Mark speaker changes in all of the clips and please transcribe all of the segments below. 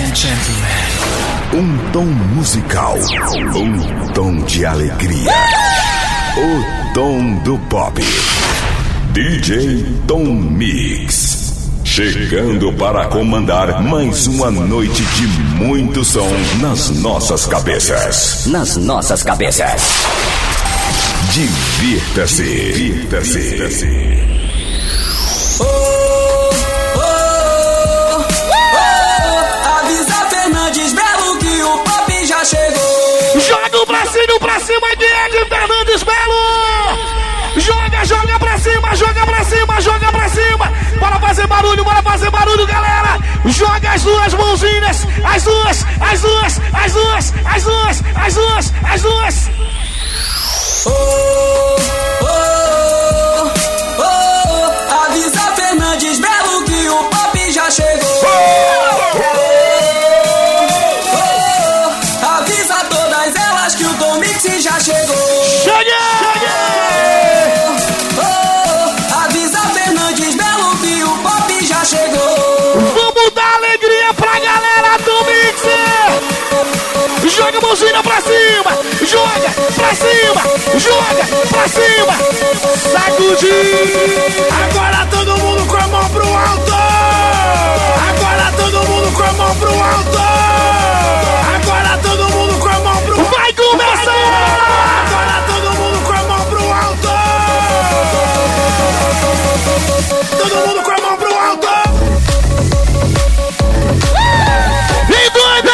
Speaker 1: and gentlemen.
Speaker 2: Um tom musical, um tom de alegria. O tom do pop. DJ Tom Mix. Chegando para comandar mais uma noite de muito som nas nossas cabeças.
Speaker 3: Nas nossas cabeças.
Speaker 2: Divirta-se. Divirta-se.
Speaker 4: Avisa Fernandes Belo que o pop já chegou.
Speaker 5: Joga o bracinho pra cima de Ed Fernandes Belo. Joga pra cima, joga pra cima, joga pra cima. Bora fazer barulho, galera. Joga as duas mãozinhas, as duas.
Speaker 4: Avisa Fernandes Belo que o pop já chegou. Avisa todas elas que o Tom Mix já chegou. Avisa Fernandes Belo que o pop já chegou.
Speaker 5: Vamos dar alegria pra galera do Mix. Joga a mãozinha pra cima. Joga pra cima. Sacudir.
Speaker 6: Agora todo mundo com a mão pro alto. Agora todo mundo com a mão pro alto. Agora todo mundo com a mão pro alto.
Speaker 5: Vai começar.
Speaker 6: Agora todo mundo com a mão pro alto. Todo mundo com a mão pro alto.
Speaker 5: E doida.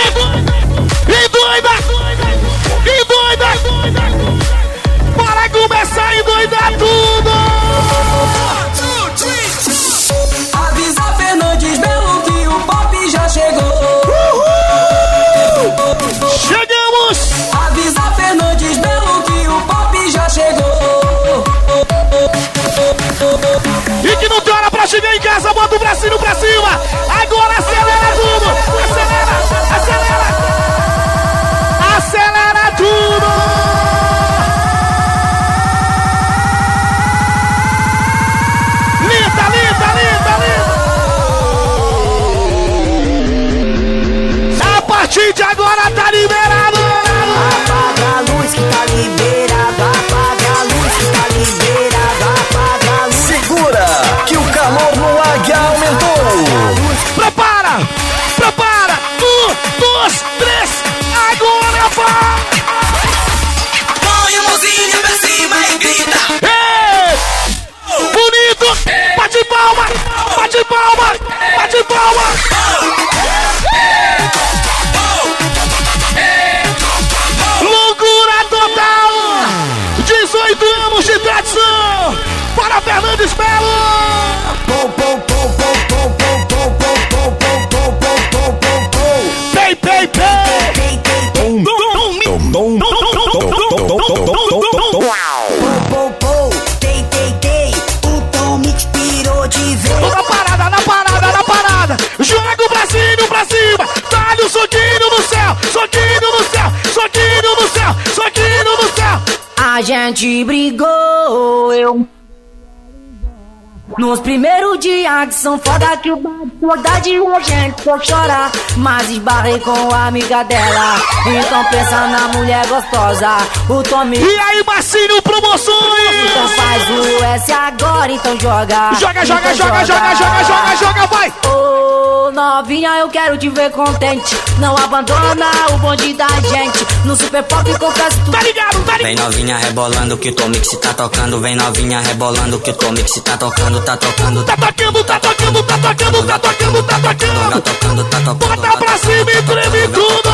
Speaker 5: Bora começar a endoidar tudo.
Speaker 4: Avisa Fernandes Belo que o pop já chegou.
Speaker 5: Chegamos.
Speaker 4: Avisa Fernandes Belo que o pop já chegou.
Speaker 5: E que não tem hora pra chegar em casa, bota o bracinho pra cima. Agora acelera tudo. Acelera tudo. Linda. A partir de agora tá liberado.
Speaker 7: Apaga a luz que tá liberado. Apaga a luz que tá liberado. Apaga a luz.
Speaker 3: Segura que o calor no Águia aumentou.
Speaker 5: Prepara. 1, 2, 3. Agora vai.
Speaker 4: Põe a mãozinha pra cima e grita.
Speaker 5: Ei! Bonito. Bate palma. Loucura total. 18 anos de tradição. Para Fernandes Belo. Pei.
Speaker 7: O Tom Mix pirou de vez.
Speaker 5: Tô na parada. Joga o bracinho pra cima. Dá-lhe um soquinho no céu.
Speaker 7: A gente brigou, nos primeiros dias que são foda que o saudade a gente for chorar. Mas esbarrei com a amiga dela. Então pensa na mulher gostosa. O Tommy.
Speaker 5: E aí, Marcinho, promoções.
Speaker 7: Então faz o S agora, então joga.
Speaker 5: Joga, vai.
Speaker 7: Ô, novinha, eu quero te ver contente. Não abandona o bonde da gente. No Super Pop confesso tudo.
Speaker 5: Tá ligado?
Speaker 8: Vem novinha rebolando que o Tom Mix tá tocando. Vem novinha rebolando que o Tom Mix tá tocando.
Speaker 5: Tá tocando. Bota pra cima e treme tudo.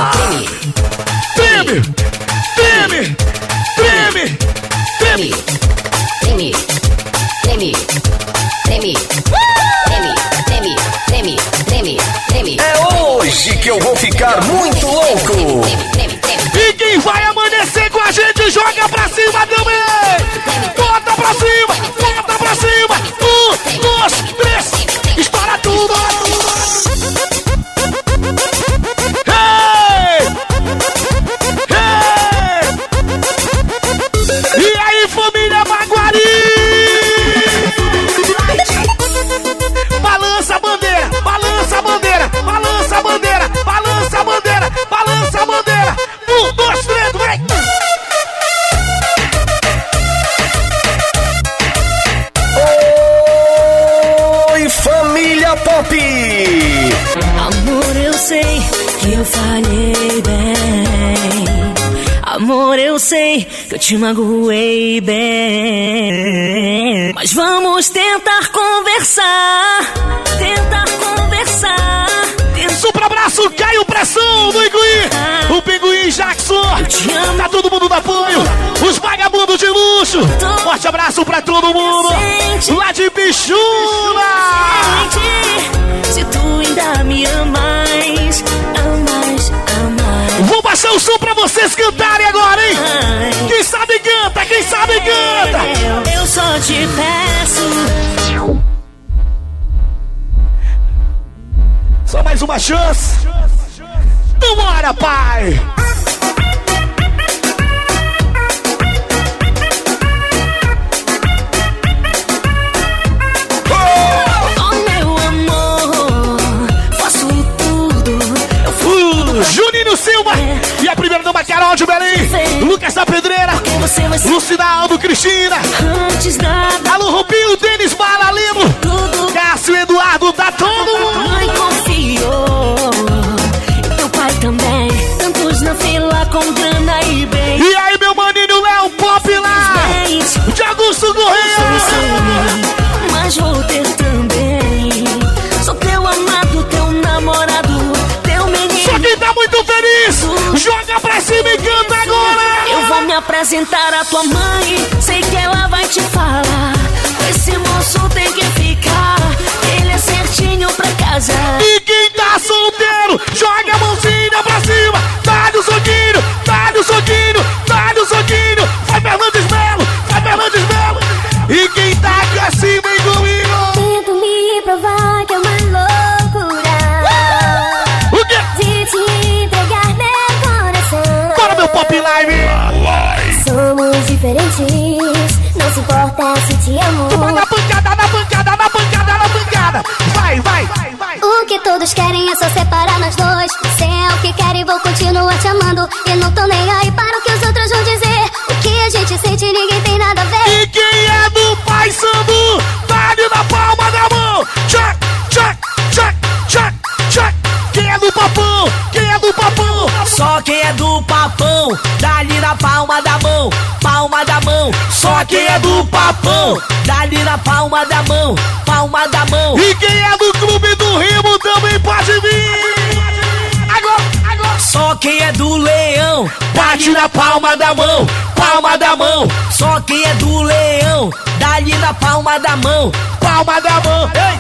Speaker 3: Treme. É hoje que eu vou ficar muito louco.
Speaker 5: E quem vai amanhecer com a gente joga pra cima também. Bota pra cima. 1, 2, 3. Estoura tudo. E aí, família Maguari. Balança a bandeira.
Speaker 1: Amor, eu sei que eu falhei bem. Amor, eu sei que eu te magoei bem. Mas vamos tentar conversar.
Speaker 5: Super abraço, Caio Pressão do Iguí. O Pinguim Jackson. Tá todo mundo no apoio. Os vagabundos de luxo. Forte abraço pra todo mundo. Lá de Bichuna.
Speaker 1: Se tu ainda me amas.
Speaker 5: Vou baixar o som pra vocês cantarem agora, hein? Quem sabe canta.
Speaker 1: Eu só te peço.
Speaker 5: Só mais uma chance. Vambora, pai. Juninho Silva e a primeira dama Carol de Belém, Lucas da Pedreira, Lucinaldo, Cristina, Alô Rubinho, Denis Bala, Limo, Cássio, Eduardo, tá todo mundo.
Speaker 1: Mãe confiou, teu pai também, tantos na fila com grana e bem.
Speaker 5: E aí meu maninho Léo Pop lá, de Augusto Correia.
Speaker 1: Mas vou ter também, sou teu amado, teu namorado.
Speaker 5: Só quem tá muito feliz, joga pra cima e canta agora.
Speaker 1: Eu vou me apresentar à tua mãe, sei que ela vai te falar. Esse moço tem que ficar, ele é certinho pra casa.
Speaker 5: E quem tá solteiro, joga a mãozinha pra cima. Dá-lhe o soquinho, dá-lhe o soquinho, dá-lhe o soquinho. Vai Fernandes Melo, vai Fernandes Melo. E quem tá aqui assim, vem comigo.
Speaker 9: Tento me provar que é uma loucura. De te entregar meu coração.
Speaker 5: Bora meu Pop Live.
Speaker 9: Somos diferentes, não se importa se te amo.
Speaker 5: Toma na pancada, na pancada, na pancada, na pancada. Vai.
Speaker 9: O que todos querem é só separar nós dois. Se é o que querem, vou continuar te amando. E não tô nem aí para o que os outros vão dizer. O que a gente sente, ninguém tem nada a ver.
Speaker 5: E quem é do Pai Sandu, dá-lhe na palma da mão. Tchac, tchac, tchac, tchac, tchac. Quem é do papão? Quem é do papão?
Speaker 10: Só quem é do papão, dá-lhe na palma da mão, palma da mão.
Speaker 5: Só quem é do papão,
Speaker 10: dá-lhe na palma da mão, palma da mão.
Speaker 5: E quem é do Clube do Remo também pode vir. Agora.
Speaker 10: Só quem é do Leão,
Speaker 5: bate na palma da mão, palma da mão.
Speaker 10: Só quem é do Leão, dá-lhe na palma da mão,
Speaker 5: palma da mão. Ei.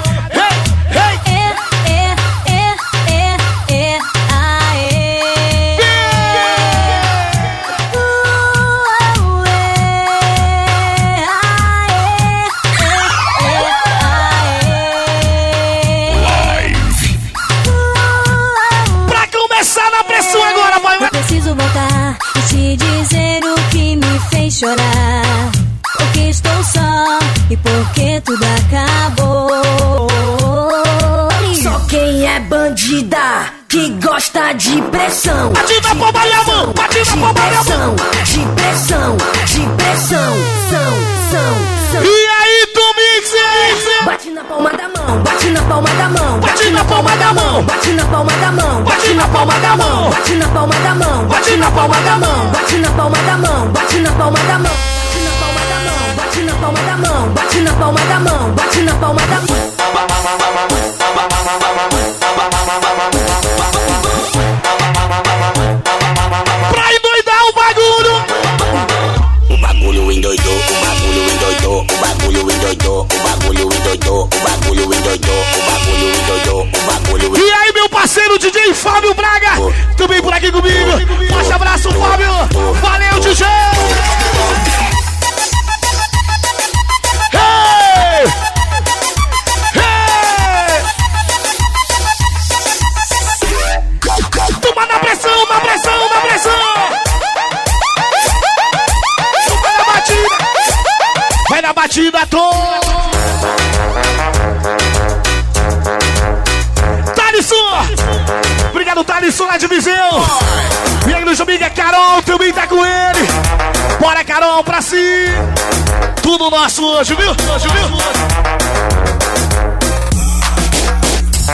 Speaker 9: Preciso voltar e te dizer o que me fez chorar. Porque estou só e porque tudo acabou.
Speaker 1: Só quem é bandida que gosta de pressão.
Speaker 5: Bate na palma da mão, bate na palma da mão.
Speaker 1: De pressão.
Speaker 5: E aí, Tomix?
Speaker 1: Bate na palma da mão, bate na palma da mão.
Speaker 5: Bate na palma da mão,
Speaker 1: bate na palma da mão.
Speaker 5: Bate na palma da mão,
Speaker 1: bate na palma da mão.
Speaker 5: Bate na palma da mão,
Speaker 1: bate na palma da mão. Bate na palma da mão, bate na palma da mão. Bate na palma da mão, bate na palma da mão.
Speaker 5: Pra endoidar o bagulho.
Speaker 11: O bagulho endoidou, o bagulho endoidou, o bagulho endoidou, o bagulho endoidou, o bagulho endoidou, o bagulho endoidou, o bagulho.
Speaker 5: E aí, meu parceiro DJ Fábio Braga, também por aqui comigo. Forte abraço, Fábio. Valeu, DJ. Hey! Toma na pressão, na pressão, na pressão. Toma na batida. Vai na batida toda. Thalisson! Obrigado, Thalisson, lá de Viseu. E aí, no Juminga, Carol também tá com ele. Bora, Carol, pra cima. Tudo nosso hoje, viu?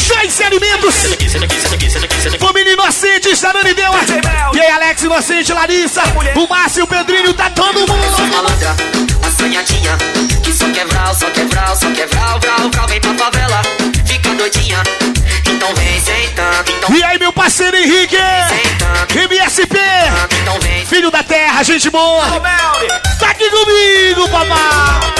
Speaker 5: Joyce Alimentos. Família Inocente, Sarani Deu. E aí, Alex Inocente, Larissa, o Márcio, o Pedrinho, tá todo mundo.
Speaker 8: Malandra, assanhadinha, que só quebral, vral, vem pra favela, fica doidinha. então vem sentando. Então
Speaker 5: E aí, meu parceiro Henrique? MSP,
Speaker 8: então vem.
Speaker 5: filho da terra, gente boa. Tá aqui comigo, papai.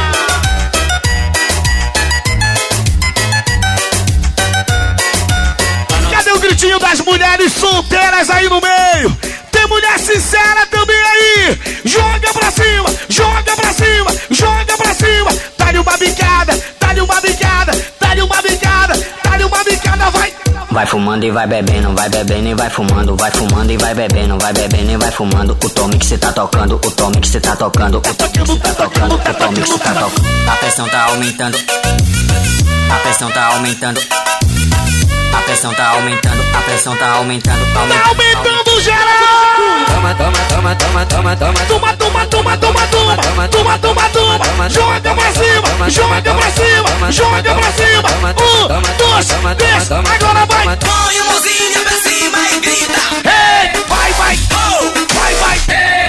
Speaker 5: Cadê o gritinho das mulheres solteiras aí no meio? Tem mulher sincera também aí. Joga pra cima, joga pra cima, joga pra cima. Dá-lhe uma bicada, dá-lhe uma bicada, dá-lhe uma bicada, dá-lhe uma bicada, vai.
Speaker 12: Vai fumando e vai bebendo e vai fumando. Vai fumando e vai bebendo e vai fumando. O tome que cê tá tocando, o tome que cê tá tocando, o tome que cê tá tocando, o tome que cê tá tocando. A pressão tá aumentando, a pressão tá aumentando. A pressão tá aumentando, a pressão tá aumentando,
Speaker 5: aumentando geral!
Speaker 13: Toma, toma, toma, toma, toma, toma.
Speaker 5: Toma, toma, toma, toma, toma. Toma, toma, toma. Joga pra cima, joga pra cima, joga pra cima. 1, 2, 3, agora vai.
Speaker 4: Põe a mãozinha pra cima e grita.
Speaker 5: Ei, vai, vai, vai, vai.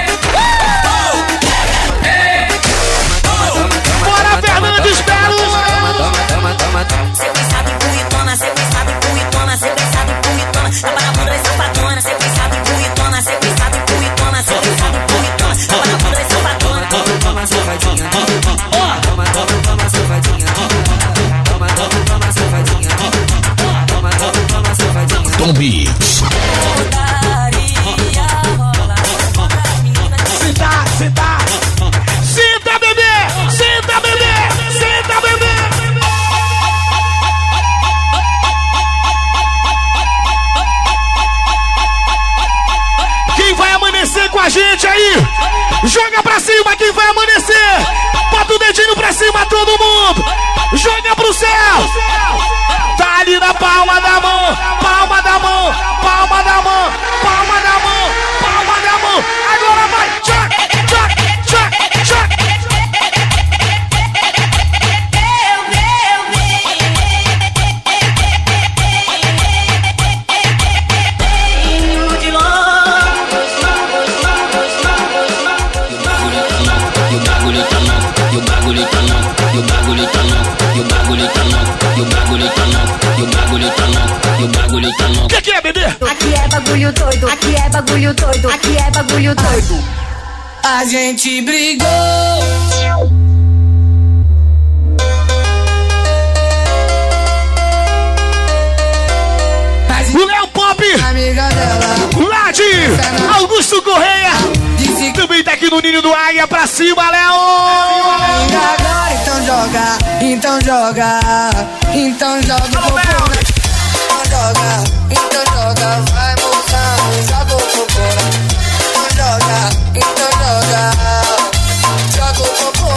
Speaker 5: Bora, Fernandes Belo!
Speaker 10: Sequenciado e punhetona, sequenciado e punhetona, sequenciado e punhetona. Tá para a bunda e safadona, sequenciado e punhetona, sequenciado e punhetona, sequenciado e punhetona. Tá para a bunda e safadona.
Speaker 13: Toma, safadinha. Toma, toma, toma, safadinha. Toma, toma, toma, safadinha. Toma, toma, toma, safadinha.
Speaker 2: Tom Beats.
Speaker 5: Senta, senta. Senta, bebê! Senta, bebê! Senta, bebê! Quem vai amanhecer com a gente aí? Joga pra cima quem vai amanhecer! Bota o dedinho pra cima todo mundo! Joga pro céu! Tá ali na palma da mão! Palma da mão! Palma da mão! Palma da mão! Palma da mão! Agora vai! Tchac, tchac, tchac, tchac! O que é, bebê?
Speaker 7: Aqui é bagulho doido, aqui é bagulho doido, aqui é bagulho doido.
Speaker 4: A gente brigou.
Speaker 5: O Léo Pop,
Speaker 4: Amiga dela.
Speaker 5: lá de Augusto Correia, também tá aqui no Ninho do Águia, pra cima, Léo!
Speaker 4: Agora então joga, então joga, então joga o popô. Então joga, vai moçando, joga o popô. Então joga, joga o popô.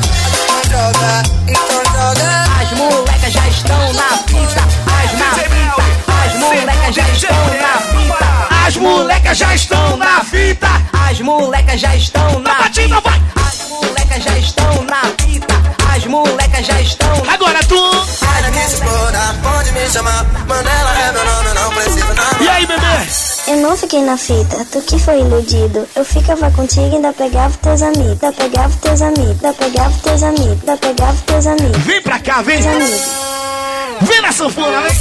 Speaker 4: Então joga.
Speaker 7: As molecas já estão na fita, as molecas já estão na fita.
Speaker 5: As molecas já estão na fita!
Speaker 7: As molecas já estão na
Speaker 5: Batida, vai!
Speaker 7: As molecas já estão na fita. As molecas já estão na
Speaker 5: Agora tu!
Speaker 4: Ela que se exploda, pode me chamar. Manela é meu nome, não precisa não.
Speaker 5: E aí, bebê?
Speaker 14: Eu não fiquei na fita, tu que foi iludido. Eu ficava contigo e ainda pegava teus amigos. Ainda pegava teus amigos, ainda pegava teus amigos, ainda pegava teus amigos.
Speaker 5: Vem pra cá, vem!
Speaker 14: Teus amigos.
Speaker 5: Vem na sanfona, vem!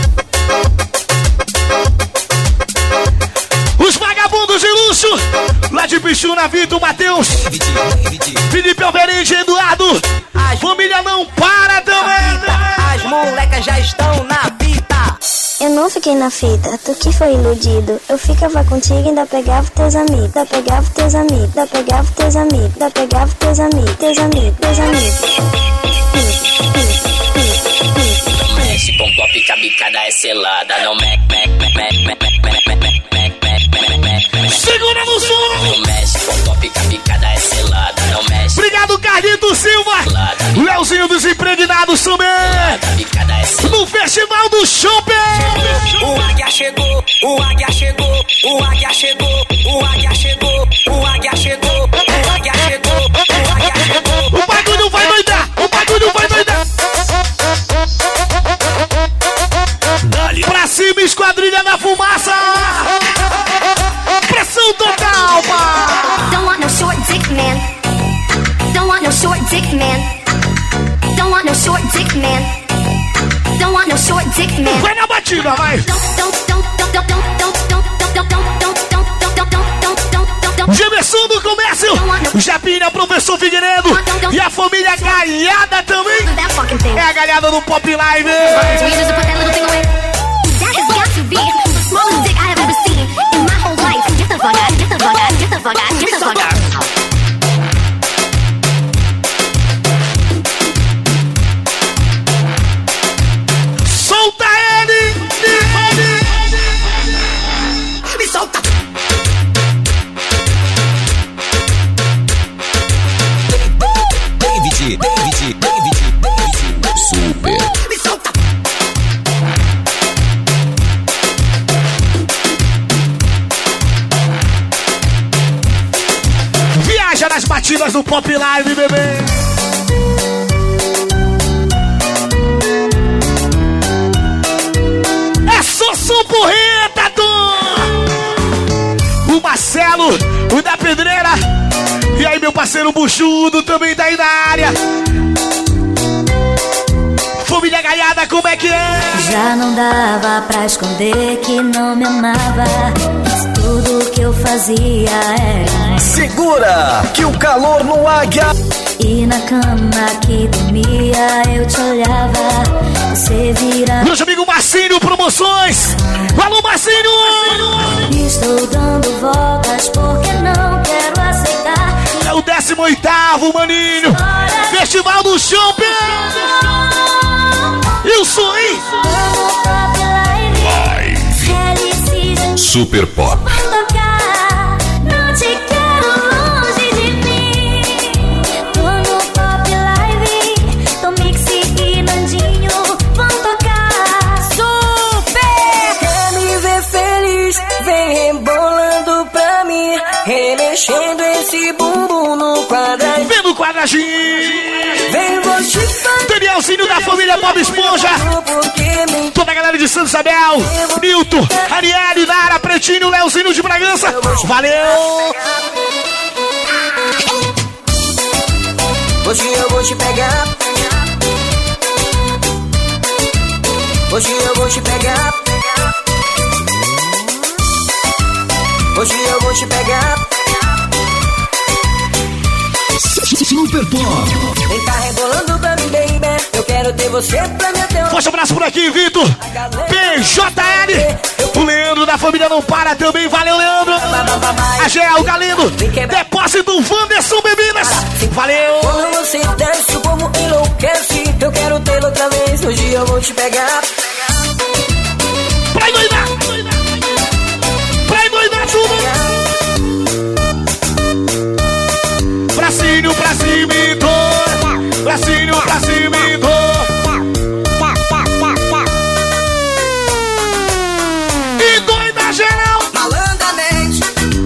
Speaker 5: Os vagabundos de luxo, lá de Pichuna, Vitor, Matheus, Felipe Alveride, Eduardo, família não para também!
Speaker 7: As molecas já estão na fita.
Speaker 14: Eu não fiquei na fita, tu que foi iludido. Eu ficava contigo e ainda pegava teus amigos. Ainda pegava teus amigos, ainda pegava teus amigos, ainda pegava teus amigos, teus amigos, teus amigos.
Speaker 11: Mexe com pop que a bicada é selada. Não mec.
Speaker 5: Segura no som!
Speaker 11: Não mexe com pop que a bicada é selada. Não mexe.
Speaker 5: Obrigado, Carlito Silva! Leozinho dos Impregnados também! No Festival do Shopping!
Speaker 4: O águia chegou, o águia chegou, o águia chegou, o águia chegou, o águia chegou, o águia chegou, o águia chegou.
Speaker 5: O bagulho vai doidar! O bagulho vai doidar! Pra cima, esquadrilha na fumaça! Pressão total, pá!
Speaker 9: Don't want no short dick man. Don't want no short dick man. Don't want no short dick man. Don't want no short dick man.
Speaker 5: Vai na batida, vai. Gemerson do Comércio, Japinha, Professor Figueiredo e a família Galhada também. É a Galhada do Pop Live. Solta ele!
Speaker 6: Me solta!
Speaker 2: David. Super.
Speaker 6: Me solta!
Speaker 5: Viaja nas batidas do Pop Live, bebê. É só som porreta, o Marcelo, o da Pedreira. E aí, meu parceiro Buchudo também tá aí na área. Família Galhada, como é que é?
Speaker 7: Já não dava pra esconder que não me amava. Tudo que eu fazia era
Speaker 3: Segura, que o calor no Águia.
Speaker 7: E na cama que dormia eu te olhava. Você vira.
Speaker 5: Meu amigo Marcinho Promoções. Alô, Marcinho!
Speaker 7: Estou dando voltas porque não quero aceitar.
Speaker 5: É o 18º, maninho. Festival do Shopping. Eu sou, hein?
Speaker 2: Super Pop.
Speaker 7: Não te quero longe de mim. Tô no Pop Live. Tô Mixi e Nandinho vão tocar. Super!
Speaker 10: Quer me ver feliz? Vem rebolando pra mim. Remexendo esse bumbum no quadradinho.
Speaker 5: Vem no quadradinho.
Speaker 10: Vem você fazer.
Speaker 5: Danielzinho da família Bob Esponja. Toda a galera de Santa Isabel. Nilton, Arielle, Nara, Pretinho, Leozinho de Bragança. Valeu!
Speaker 10: Hoje eu vou te pegar. Hoje eu vou te pegar. Hoje eu vou te pegar.
Speaker 6: Super Pop.
Speaker 10: Vem cá rebolando pra mim, baby. Eu quero ter você pra me até.
Speaker 5: Forte abraço por aqui, Vitor. PJL. O Leandro da família Não Para também. Valeu, Leandro. A Gel, Galindo. Depósito Wanderson Bebidas. Valeu.
Speaker 10: Quando você desce, o povo enlouquece. Eu quero tê-lo outra vez. Hoje eu vou te pegar.
Speaker 5: Pra endoidar. Pra endoidar tudo. Bracinho, pra cima e dor. Bracinho, pra cima e dor. E doida geral.
Speaker 10: Malandamente.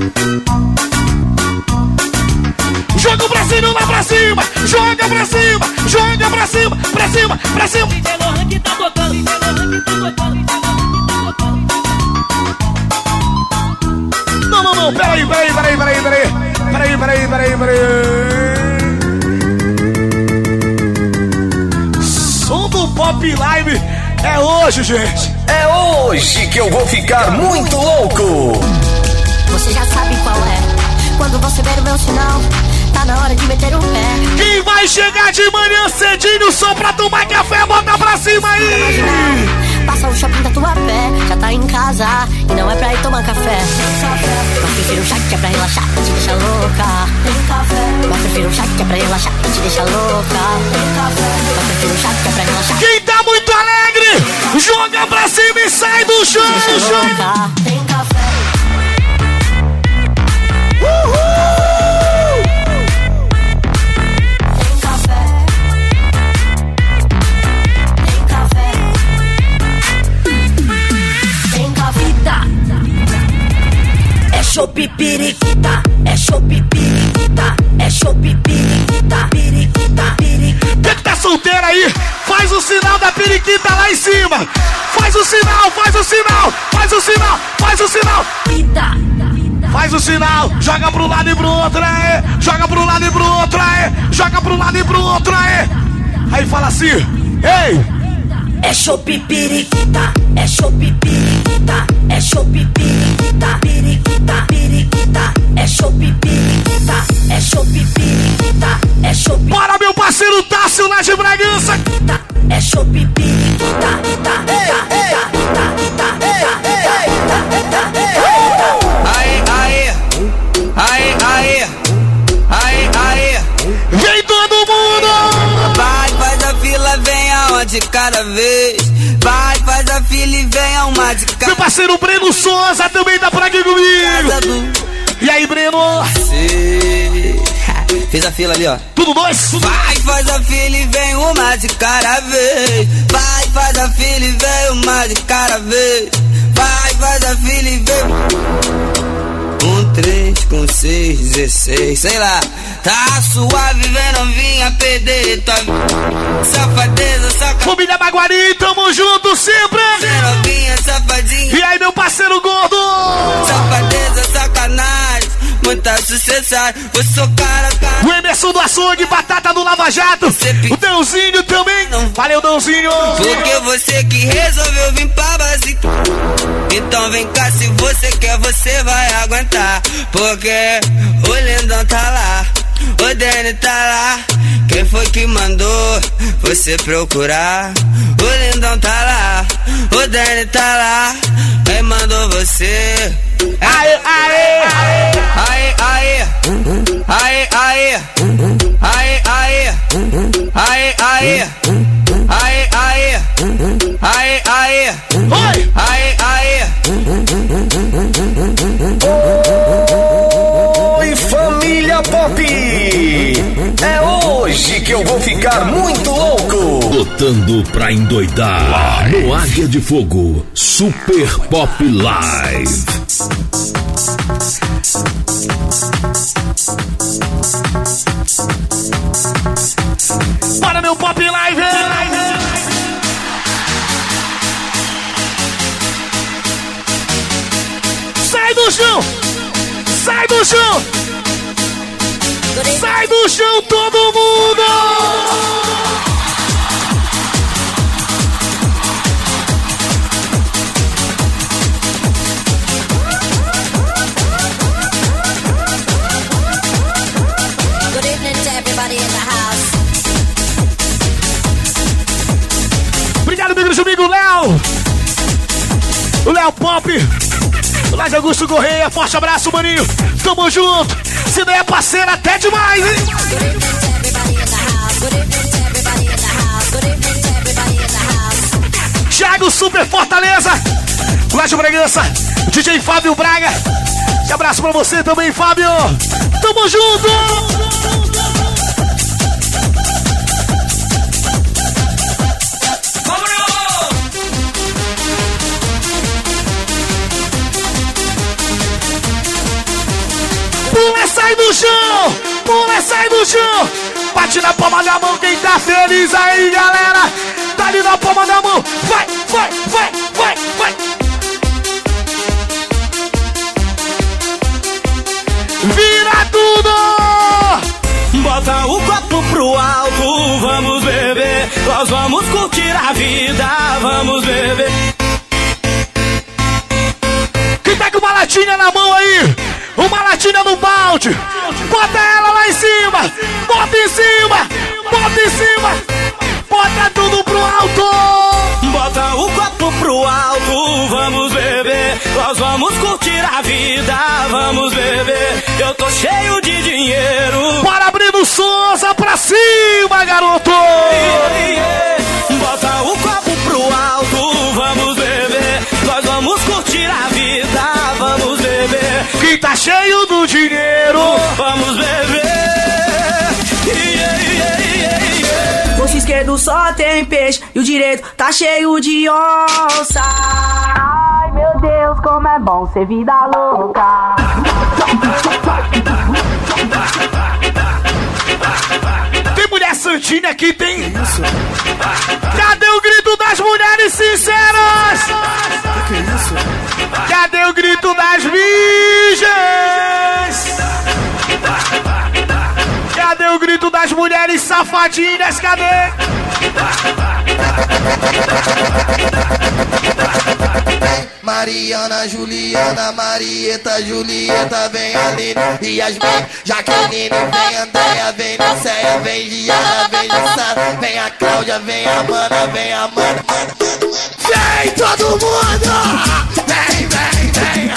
Speaker 5: Joga o bracinho lá pra cima. Joga pra cima. Joga pra cima. Pra cima, pra cima. Não, peraí. Som do Pop Live é hoje, gente.
Speaker 3: É hoje que eu vou ficar muito louco.
Speaker 9: Você já sabe qual é. Quando você ver o meu sinal, tá na hora de meter o pé.
Speaker 5: Quem vai chegar de manhã cedinho só pra tomar café, bota pra cima aí.
Speaker 9: Passa o shopping da tua pé, já tá em casa e não é pra ir tomar café. Mas prefiro um chá que é pra relaxar e te deixa louca. Mas prefiro um chá que é pra relaxar e te deixa louca. Mas prefiro um chá que é pra relaxar.
Speaker 5: Quem tá muito alegre, joga pra cima e sai do chão.
Speaker 9: Tem café.
Speaker 7: É chope periquita, é chope periquita, é chope periquita, periquita, periquita.
Speaker 5: Quem que tá solteiro aí, faz o sinal da periquita lá em cima. Faz o sinal, faz o sinal, faz o sinal, faz o sinal. Faz o sinal, joga pro lado e pro outro, aí. Joga pro lado e pro outro, aí. Joga pro lado e pro outro, aí. Aí fala assim, ei,
Speaker 1: é chope periquita, é chope periquita, é chope periquita, periquita, periquita, é chope periquita, é chope periquita, é chope.
Speaker 5: Bora, meu parceiro Tássio lá de Bragança.
Speaker 1: É chope periquita,
Speaker 15: Aê, aê, aê, aê, aê, aê.
Speaker 5: Vem todo mundo!
Speaker 15: Vai, faz a fila, venha uma de cada vez. Vai, faz a fila e venha uma de cada vez.
Speaker 5: Meu parceiro Breno Souza também tá por aqui comigo. E aí, Breno?
Speaker 15: Fez a fila ali, ó.
Speaker 5: Tudo dois?
Speaker 15: Vai, faz a fila e vem uma de cada vez. Vai, faz a fila e vem uma de cada vez. Vai, faz a fila e vem. 1, 3, com 6, 16, sei lá. Tá suave, vem novinha, perder tua safadeza, saca.
Speaker 5: Família Baguari, tamo junto sempre.
Speaker 15: Vem novinha, safadinha.
Speaker 5: E aí, meu parceiro gordo?
Speaker 15: Safadeza, sacanagem, muita sucessagem. Vou socar a cara.
Speaker 5: O Emerson do Açougue, Batata do Lava Jato. O Dãozinho também. Valeu, Dãozinho.
Speaker 15: Porque você que resolveu vir pra base. Então vem cá, se você quer, você vai aguentar. Porque o lindão tá lá, o Danny tá lá. Quem foi que mandou você procurar? O lindão tá lá, o Danny tá lá. Quem mandou você?
Speaker 5: Aê, aê,
Speaker 15: aê, aê, aê, aê, aê, aê, aê, aê, aê, aê, aê, aê, aê, aê.
Speaker 3: Oi, família Pop! É hoje que eu vou ficar muito louco!
Speaker 2: Botando pra endoidar no Águia de Fogo Super Pop Live.
Speaker 5: Bora, meu Pop Live! Sai do chão! Sai do chão! Sai do chão, todo mundo!
Speaker 16: Good evening to everybody in the house.
Speaker 5: Obrigado, meu grande amigo Léo! O Léo Pop! O Lázaro Augusto Correia, forte abraço, maninho! Tamo junto! Se não é parceiro, até demais, hein? Thiago Super Fortaleza! Lázaro Bragança! DJ Fábio Braga! Um abraço pra você também, Fábio! Tamo junto! Pula, sai do chão! Pula, sai do chão! Bate na palma da mão quem tá feliz aí, galera! Tá ali na palma da mão! Vai, vai, vai, vai, vai! Vira tudo!
Speaker 17: Bota o copo pro alto, vamos beber. Nós vamos curtir a vida, vamos beber.
Speaker 5: Quem tá com uma latinha na mão aí? Uma latinha no balde! Bota ela lá em cima! Bota em cima! Bota em cima! Bota tudo pro alto!
Speaker 17: Bota o copo pro alto, vamos beber. Nós vamos curtir a vida, vamos beber. Eu tô cheio de dinheiro.
Speaker 5: Bora, Breno Souza, pra cima, garoto!
Speaker 17: Bota o copo pro alto, vamos beber. Nós vamos curtir a vida, vamos beber.
Speaker 5: Quem tá cheio do dinheiro,
Speaker 17: vamos beber.
Speaker 7: O esquerdo só tem peixe e o direito tá cheio de onça. Ai, meu Deus, como é bom ser vida louca.
Speaker 5: Tem mulher santinha aqui, tem? Isso? Cadê o grito das mulheres sinceras?
Speaker 6: Que isso?
Speaker 5: Cadê o grito das virgens? Cadê o grito das mulheres safadinhas, cadê?
Speaker 18: Mariana, Juliana, Marieta, Julieta, vem Aline e Yasmin, Jaqueline, vem Andréia, vem Nicéia, vem Giana, vem Jussara, vem a Cláudia, vem a Mana, vem a Mana. Vem todo mundo! Vem, vem, vem!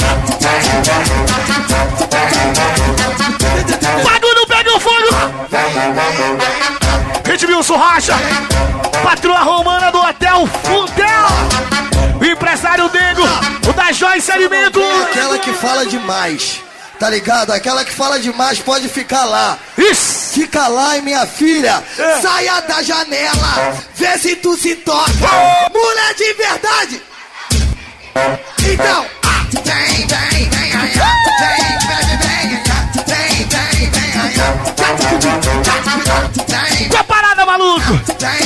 Speaker 5: Bagulho pega o fogo! Edmilson Rocha, patroa romana do Hotel Funtel, o empresário Dengo, o da Joyce Alimento.
Speaker 18: Aquela que fala demais, tá ligado? Aquela que fala demais pode ficar lá.
Speaker 5: Isso!
Speaker 18: Fica lá, e minha filha, saia da janela, vê se tu se toca. Mulher de verdade! Então, vem, vem, vem, vem,
Speaker 5: Qual a parada, maluco?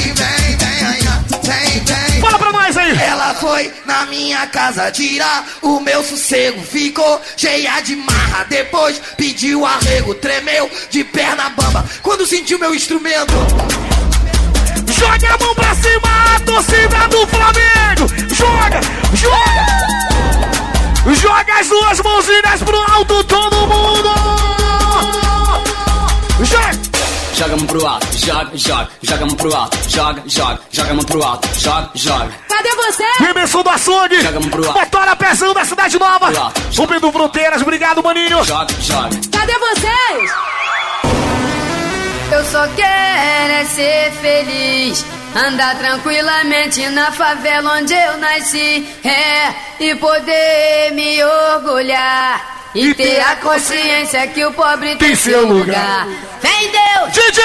Speaker 5: Fala pra nós aí.
Speaker 18: Ela foi na minha casa tirar o meu sossego, ficou cheia de marra, depois pediu arrego, tremeu de perna bamba quando sentiu meu instrumento.
Speaker 5: Joga a mão pra cima, a torcida do Flamengo. Joga, joga. Joga as duas mãozinhas pro alto, todo mundo. Joga.
Speaker 12: Joga a mão pro alto, joga, joga, joga a mão pro alto, joga, joga, joga a mão pro alto, joga, joga.
Speaker 7: Cadê você?
Speaker 5: Emerson do Açougue,
Speaker 12: Joga a mão pro alto.
Speaker 5: Motora Pezão da Cidade Nova, Subindo Fronteiras, obrigado, maninho.
Speaker 12: Joga, joga.
Speaker 7: Cadê vocês?
Speaker 19: Eu só quero é ser feliz, andar tranquilamente na favela onde eu nasci, e poder me orgulhar. E ter a consciência que o pobre tem seu lugar. Vem Deus!
Speaker 5: DJ!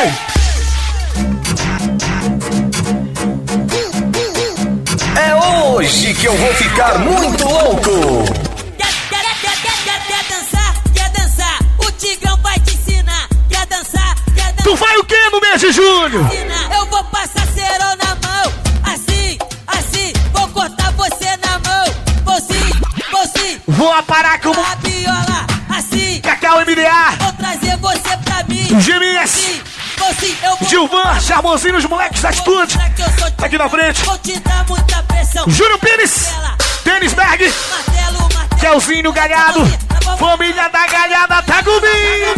Speaker 3: É hoje que eu vou ficar muito louco.
Speaker 1: Quer dançar? Quer dançar? O Tigrão vai te ensinar. Quer dançar? Quer dançar?
Speaker 5: Tu vai o que no mês de julho?
Speaker 1: Eu vou passar cerol na mão. Assim, assim, vou cortar você na mão. Você.
Speaker 5: Vou aparar como
Speaker 1: a viola, assim.
Speaker 5: Cacau MDA.
Speaker 1: Vou trazer você pra mim.
Speaker 5: Gemias.
Speaker 1: Eu vou
Speaker 5: Gilvan, Charmosinho, os moleques da atitude. Aqui na frente.
Speaker 1: Vou te dar muita pressão.
Speaker 5: Júlio Pires. Denis Berg. Kelzinho Galhado. Família da Galhada tá comigo.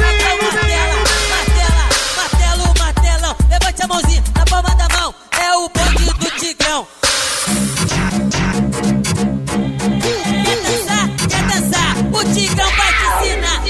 Speaker 1: Martelão. Levante a mãozinha na palma da mão. É o bonde do Tigrão. Quer dançar? O Tigrão vai te ensinar.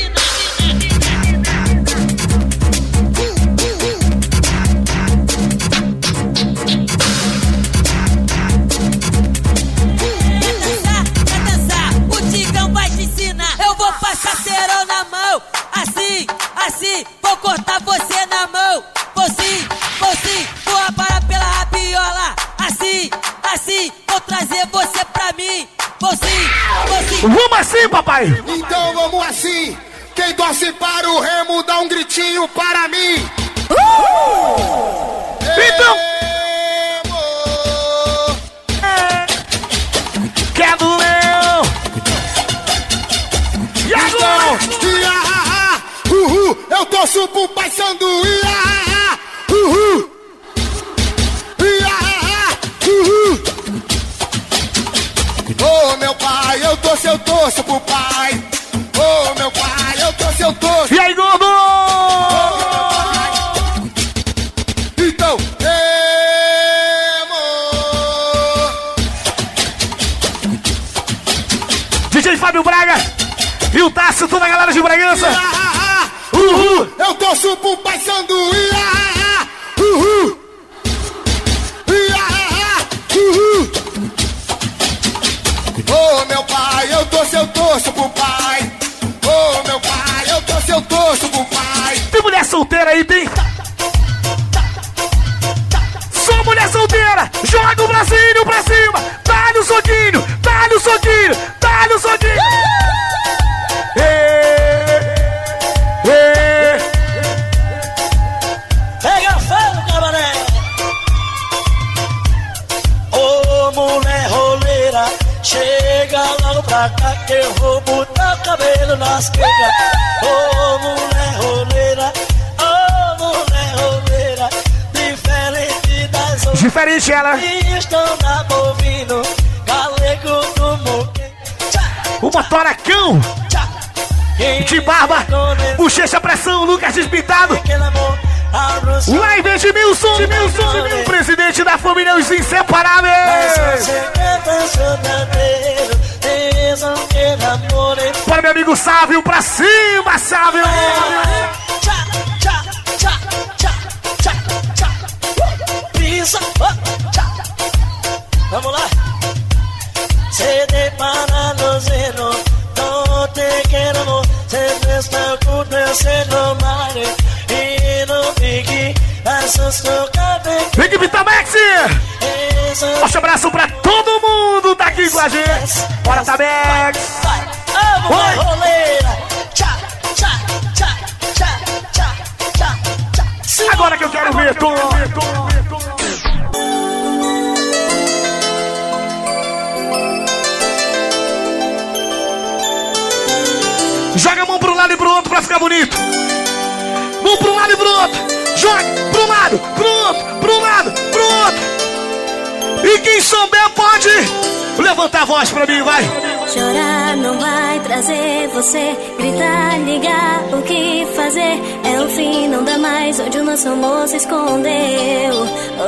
Speaker 1: Quer dançar? O Tigrão vai te ensinar. Eu vou passar cerol na mão. Assim, assim, vou cortar você na mão. Você, vou aparar pela rabiola. Assim, assim, vou trazer você pra mim. Você.
Speaker 5: Vamos assim, papai.
Speaker 6: Então vamos assim. Quem torce para o Remo dá um gritinho para mim.
Speaker 5: Então. Quer do Leão. E agora?
Speaker 6: Eu torço pro Pai Sandu. Ô meu pai, eu torço pro pai. Ô meu pai, eu torço.
Speaker 5: E aí, gordo?
Speaker 6: Então,
Speaker 5: DJ Fábio Braga e o Tássio, toda a galera de Bragança.
Speaker 6: Eu torço pro Pai Sandu. Ô meu pai, eu torço pro pai. Ô meu pai, eu torço pro pai.
Speaker 5: Tem mulher solteira aí, tem? Só mulher solteira! Joga o bracinho pra cima! Dá-lhe o soquinho! Dá-lhe o soquinho! Dá-lhe o soquinho!
Speaker 17: Pega fogo, cabaré! Ô mulher roleira, chega logo pra cá que eu vou botar o cabelo nas pegas. Ô mulher roleira, ô
Speaker 5: Diferente ela. O motoracão de barba, bochecha, pressão, Lucas Despintado. Live Edmilson, presidente da família Os Inseparáveis. Para meu amigo Sávio, pra cima, Sávio.
Speaker 20: Vamos lá. Se te para no seno, no te quiero, se te está acontecendo mal e não fique
Speaker 5: Equipe Tamex! Forte abraço pra todo mundo tá aqui com a gente. Bora, Tamex! Agora que eu quero ver, Tom! Joga a mão pro lado e pro outro pra ficar bonito. Mão pro lado e pro outro. Joga pro lado, pro outro, pro lado, pro outro. E quem souber pode levantar a voz pra mim, vai.
Speaker 14: Chorar não vai trazer você. Gritar, ligar, o que fazer? É o fim, não dá mais onde o nosso amor se escondeu.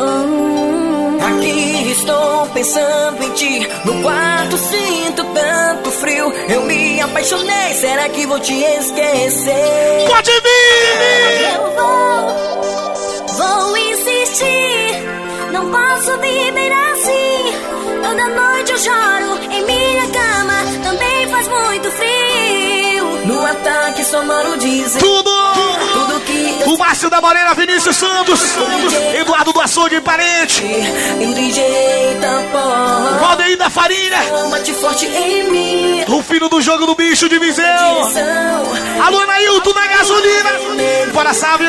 Speaker 21: Aqui estou pensando em ti. No quarto sinto tanto frio. Eu me apaixonei, será que vou te esquecer?
Speaker 5: Pode vir!
Speaker 14: Eu vou insistir. Não posso viver assim. Toda noite eu choro em minha cama. Também faz muito frio.
Speaker 21: No ataque somando dizem
Speaker 5: tudo
Speaker 21: que
Speaker 5: o Márcio da Morena, Vinícius Santos, Eduardo do Açougue, parente, Valdeir da Farinha,
Speaker 21: forte em mim.
Speaker 5: O filho do jogo do bicho de Viseu. Alô, Nailton da gasolina. Bora, Sávio.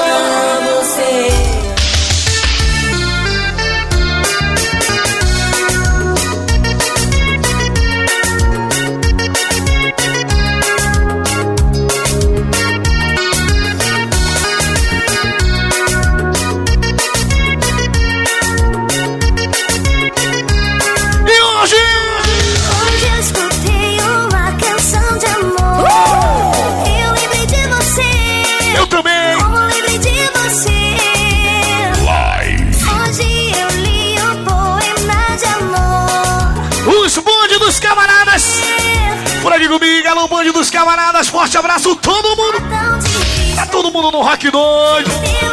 Speaker 5: Por aqui comigo, alô, bonde dos camaradas. Forte abraço, todo mundo. Tá todo mundo no Rock doido.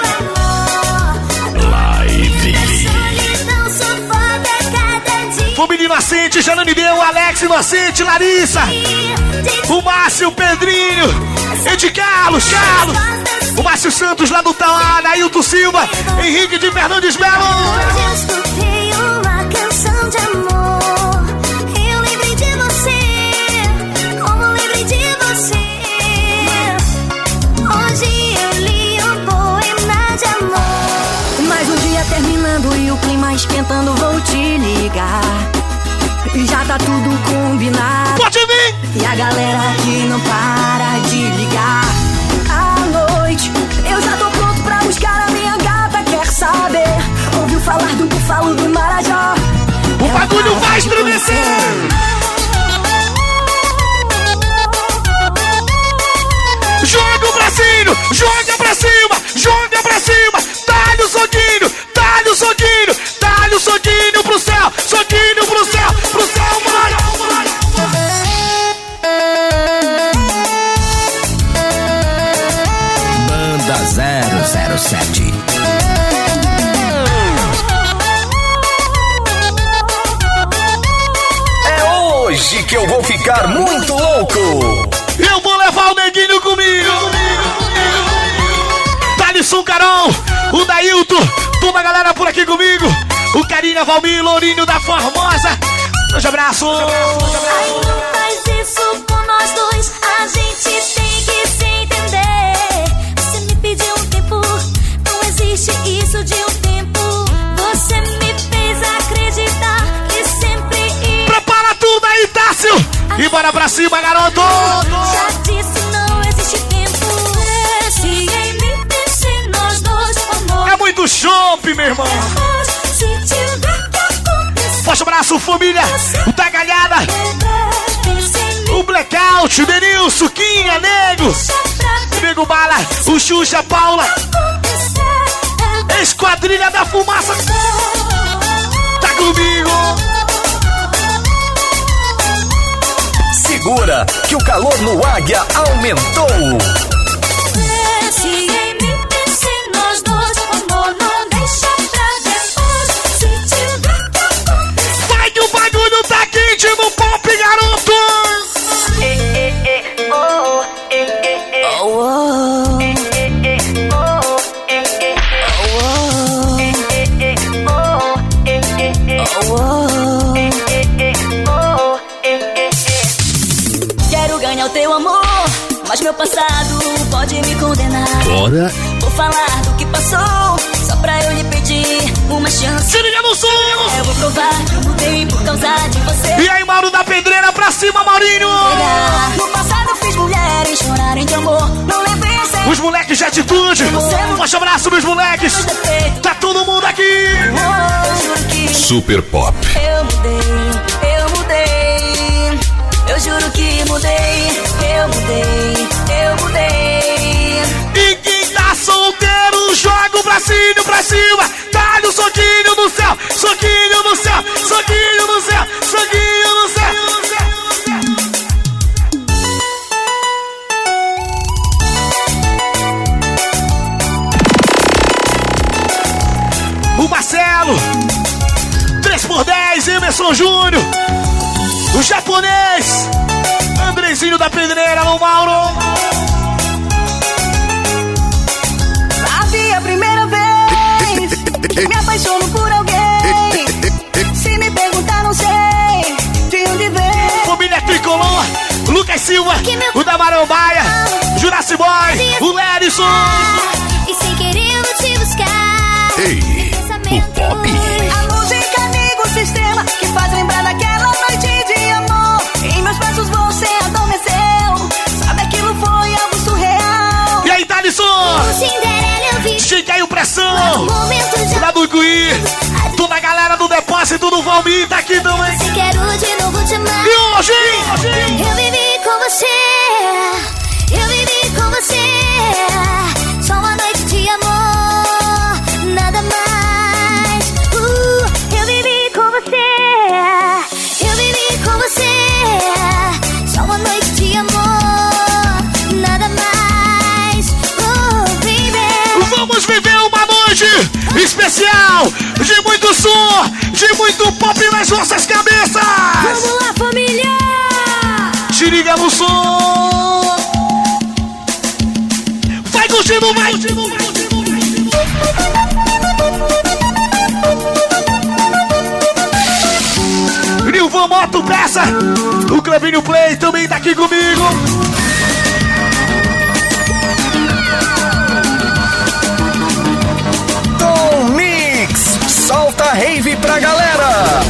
Speaker 5: Live. Família Inocente, Janane Deu, Alex Inocente, Larissa, o Márcio, Pedrinho, Ed Carlos, o Márcio Santos lá do Tauá, Nailton Silva, Henrique de Fernandes Melo.
Speaker 7: Terminando e o clima esquentando, vou te ligar. Já tá tudo combinado.
Speaker 5: Pode vir!
Speaker 7: E a galera aqui não para de ligar. À noite, eu já tô pronto pra buscar a minha gata. Quer saber? Ouviu falar do búfalo do Marajó?
Speaker 5: O bagulho vai estremecer! Joga o bracinho! Joga pra cima! Joga pra cima! Dá-lhe o soquinho! Dá-lhe o soquinho! Dá-lhe o soquinho pro céu! Soquinho pro céu, mano!
Speaker 2: Banda 007.
Speaker 3: É hoje que eu vou ficar muito louco!
Speaker 5: Eu vou levar o neguinho comigo! Thalisson Carol, o Dailton, toda a galera por aqui comigo, o Carinha, Valmir, Lourinho da Formosa. Um abraço!
Speaker 14: Ai, não faz isso com nós dois, a gente tem que se entender. Você me pediu um tempo, não existe isso de um tempo. Você me fez acreditar que sempre ia.
Speaker 5: Prepara tudo aí, Tássio! E bora pra cima, garoto!
Speaker 14: Já disse, não existe tempo. Se em mim pense nós dois, amor.
Speaker 5: É muito chope, meu irmão! Forte abraço, família da Galhada. O Blackout, o Denilson, Quinha, Nego. Nego Bala, o Xuxa, Paula. Esquadrilha da Fumaça. Tá comigo.
Speaker 3: Segura que o calor no Águia aumentou.
Speaker 14: Desce em mim, desce nós dois. Amor, não deixa pra depois. Se tiver que acontecer.
Speaker 5: Vai que o bagulho tá quente no pop, garoto.
Speaker 21: Quero ganhar o teu amor, mas meu passado pode me condenar.
Speaker 2: Bora.
Speaker 21: Vou falar do que passou, só pra eu lhe pedir uma chance.
Speaker 5: Se liga no som!
Speaker 21: Eu vou provar que eu mudei por causa de você.
Speaker 5: E aí, Mauro da Pedreira, pra cima, Maurinho!
Speaker 21: No passado fiz mulheres chorarem de amor, não levei a sério.
Speaker 5: Os moleques de atitude! Forte abraço, meus moleques! Tá todo mundo aqui!
Speaker 21: Eu juro que
Speaker 2: Super Pop.
Speaker 21: eu mudei, eu mudei. Eu juro que mudei, eu mudei, eu mudei.
Speaker 5: E quem tá solteiro, joga o bracinho pra cima! Dá-lhe o soquinho no céu! Soquinho no céu! Soquinho no céu! Soquinho no céu! O Marcelo, 3x10, Emerson Júnior, o japonês, Andrezinho da Pedreira, o Mauro.
Speaker 21: Sabe a primeira vez, me apaixono por alguém. Se me perguntar, não sei de onde vem.
Speaker 5: Família Tricolor, Lucas Silva, o da Marambaia, Jurassic Boy, o Lerison.
Speaker 14: E sem querer eu vou te buscar.
Speaker 2: Ei, o Pop.
Speaker 21: A música amigo, o sistema que faz lembrar daquela noite de amor. Em meus braços você adormeceu. Sabe, aquilo foi algo surreal.
Speaker 5: E aí, Thalisson?
Speaker 14: Cinderela eu vi.
Speaker 5: DJ Caiu Pressão, lá do Gui, toda a galera do Depósito do Valmir tá aqui também.
Speaker 14: Se quero de novo te amar.
Speaker 5: E hoje?
Speaker 14: Eu vivi com você. Eu vivi com você. Só uma noite de amor, nada mais. Eu vivi com você. Eu vivi com você. Só uma noite de amor, nada mais. Baby.
Speaker 5: Vamos viver uma noite especial, de muito som, de muito pop nas nossas cabeças.
Speaker 14: Vamos lá, família.
Speaker 5: Se liga no som. Vai curtindo, vai. Nilvan Moto Peça, o Clebinho Play também tá aqui comigo.
Speaker 3: Tom Mix, solta a rave pra galera.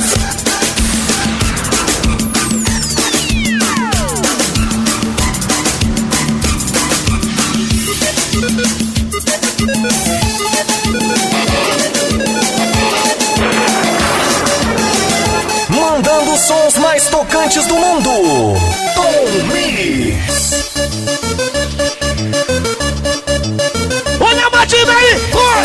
Speaker 3: Mandando os sons mais tocantes do mundo. Tom Mix.
Speaker 5: Olha a batida aí!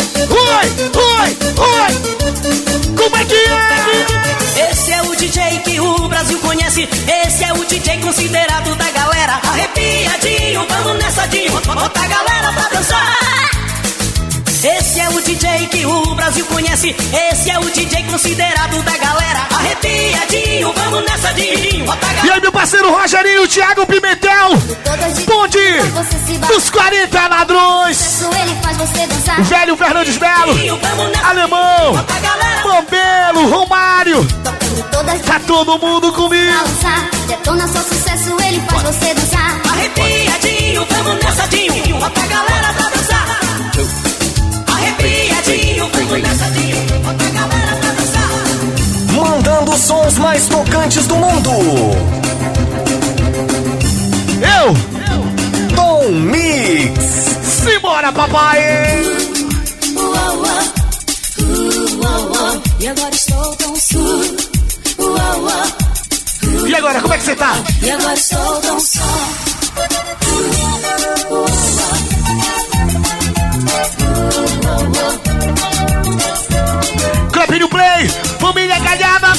Speaker 5: Oi! Como é que é?
Speaker 21: Esse é o DJ que o Brasil conhece. Esse é o DJ considerado da galera. Arrepiadinho, vamos nessa de bota a galera pra dançar. Esse é o DJ que o Brasil conhece. Esse é o DJ considerado da galera. Arrepiadinho, vamos nessa de bota a galera.
Speaker 5: E aí, meu parceiro Rogerinho, Thiago Pimentel, Ponte dos 40 ladrões,
Speaker 14: Ele faz você dançar.
Speaker 5: Velho Fernandes Belo, Alemão, Bombelo, Romário. Tá todo mundo comigo.
Speaker 14: Detona seu sucesso, ele faz você dançar.
Speaker 21: Arrepiadinho, vamos nessa de bota a galera pra dançar. Arrepiadinho, vamos nessa de bota a galera pra dançar.
Speaker 3: Mandando os sons mais tocantes do mundo. Tom Mix.
Speaker 5: Simbora, papai.
Speaker 14: E agora estou tão só.
Speaker 5: E agora, como é que você tá?
Speaker 14: E agora estou tão só.
Speaker 5: Clubinho Play, família Galhada.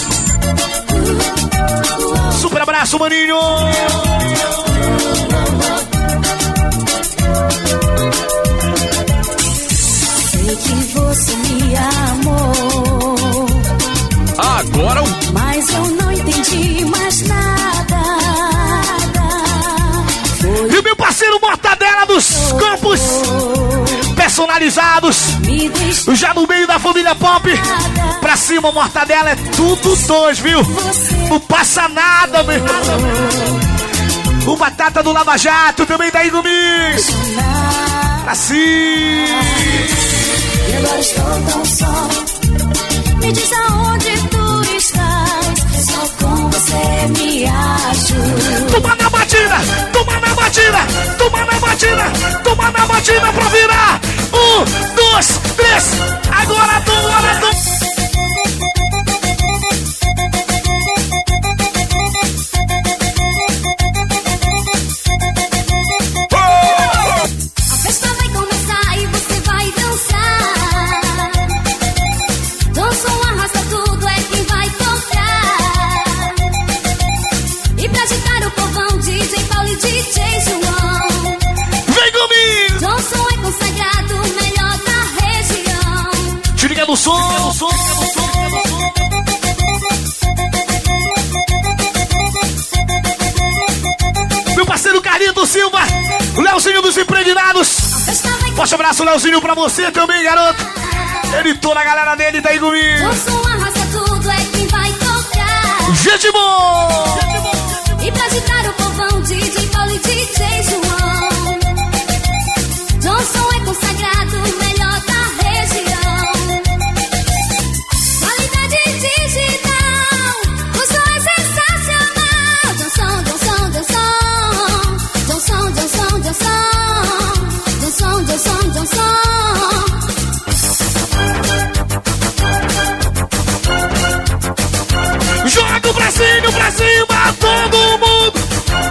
Speaker 5: Super abraço, maninho.
Speaker 14: Sei que você me amou.
Speaker 2: Agora
Speaker 14: mas eu não entendi mais nada.
Speaker 5: E o meu parceiro Mortadela dos Campos personalizados. Já no meio da família Pop. Pra cima, Mortadela é tudo dois, viu? Não passa nada, meu irmão. O Batata do Lava Jato também tá aí comigo. Pra cima.
Speaker 14: E agora estou tão só. Me diz aonde tu estás. Só com você me ajuda.
Speaker 5: Toma na batida, toma na batida, toma na batida, toma na batida pra virar. 1, 2, 3. Agora tu.
Speaker 14: A festa vai começar e você vai dançar. Dançou, arrasta tudo, é quem vai tocar. E pra agitar o povão, DJ Paulo e DJ João.
Speaker 5: Vem comigo!
Speaker 14: Johnson é consagrado, melhor da região.
Speaker 5: Te liga no som, Meu parceiro Carlito Silva, o Leozinho dos Impregnados. Forte abraço, Leozinho, pra você também, garoto. Ele, toda a galera dele tá aí comigo.
Speaker 14: Johnson arrasa tudo, é quem vai tocar.
Speaker 5: Gente boa!
Speaker 14: E pra agitar o povão, DJ Paulo e DJ João. Johnson é consagrado, melhor da região. Qualidade digital, o som é sensacional. Johnson.
Speaker 5: Joga o bracinho pra cima, todo mundo.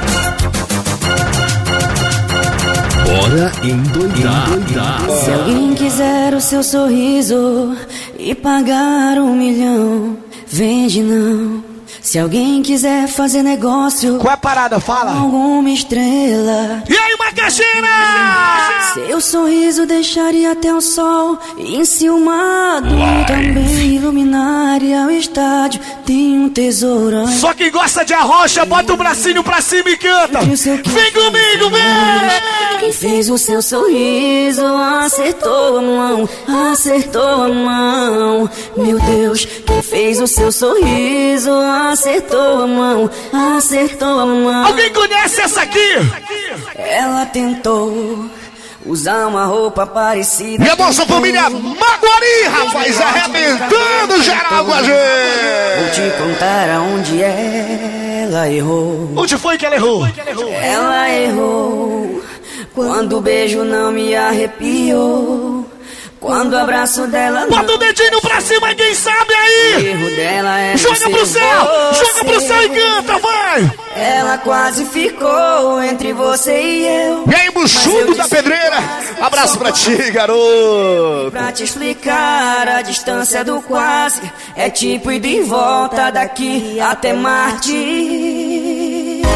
Speaker 2: Bora endoidar.
Speaker 7: Se alguém quiser o seu sorriso e pagar 1 milhão, vende não. Se alguém quiser fazer negócio,
Speaker 5: qual é a parada? Fala.
Speaker 7: Com alguma estrela.
Speaker 5: E aí, Macaxina?
Speaker 7: Seu sorriso deixaria até o sol enciumado. Também iluminaria o estádio. Tem um tesourão.
Speaker 5: Só quem gosta de arrocha, bota o bracinho pra cima e canta. Vem comigo, vem!
Speaker 7: Quem fez o seu sorriso acertou a mão, acertou a mão. Meu Deus, quem fez o seu sorriso acertou a mão, acertou a mão.
Speaker 5: Alguém conhece essa aqui?
Speaker 7: Ela tentou usar uma roupa parecida.
Speaker 5: E a nossa família Maguari, rapaz, arrebentando geral com a gente.
Speaker 7: Vou te contar aonde ela errou.
Speaker 5: Onde foi que ela errou?
Speaker 7: Ela errou quando o beijo não me arrepiou. Quando o abraço dela não...
Speaker 5: Bota o dedinho pra cima, quem sabe aí!
Speaker 7: O erro dela é
Speaker 5: joga pro céu! Joga pro céu e canta, vai!
Speaker 7: Ela quase ficou entre você e eu.
Speaker 5: E aí, buchudo da pedreira! Abraço pra ti, garoto!
Speaker 7: Pra te explicar a distância do quase, é tipo ir de volta daqui até Marte.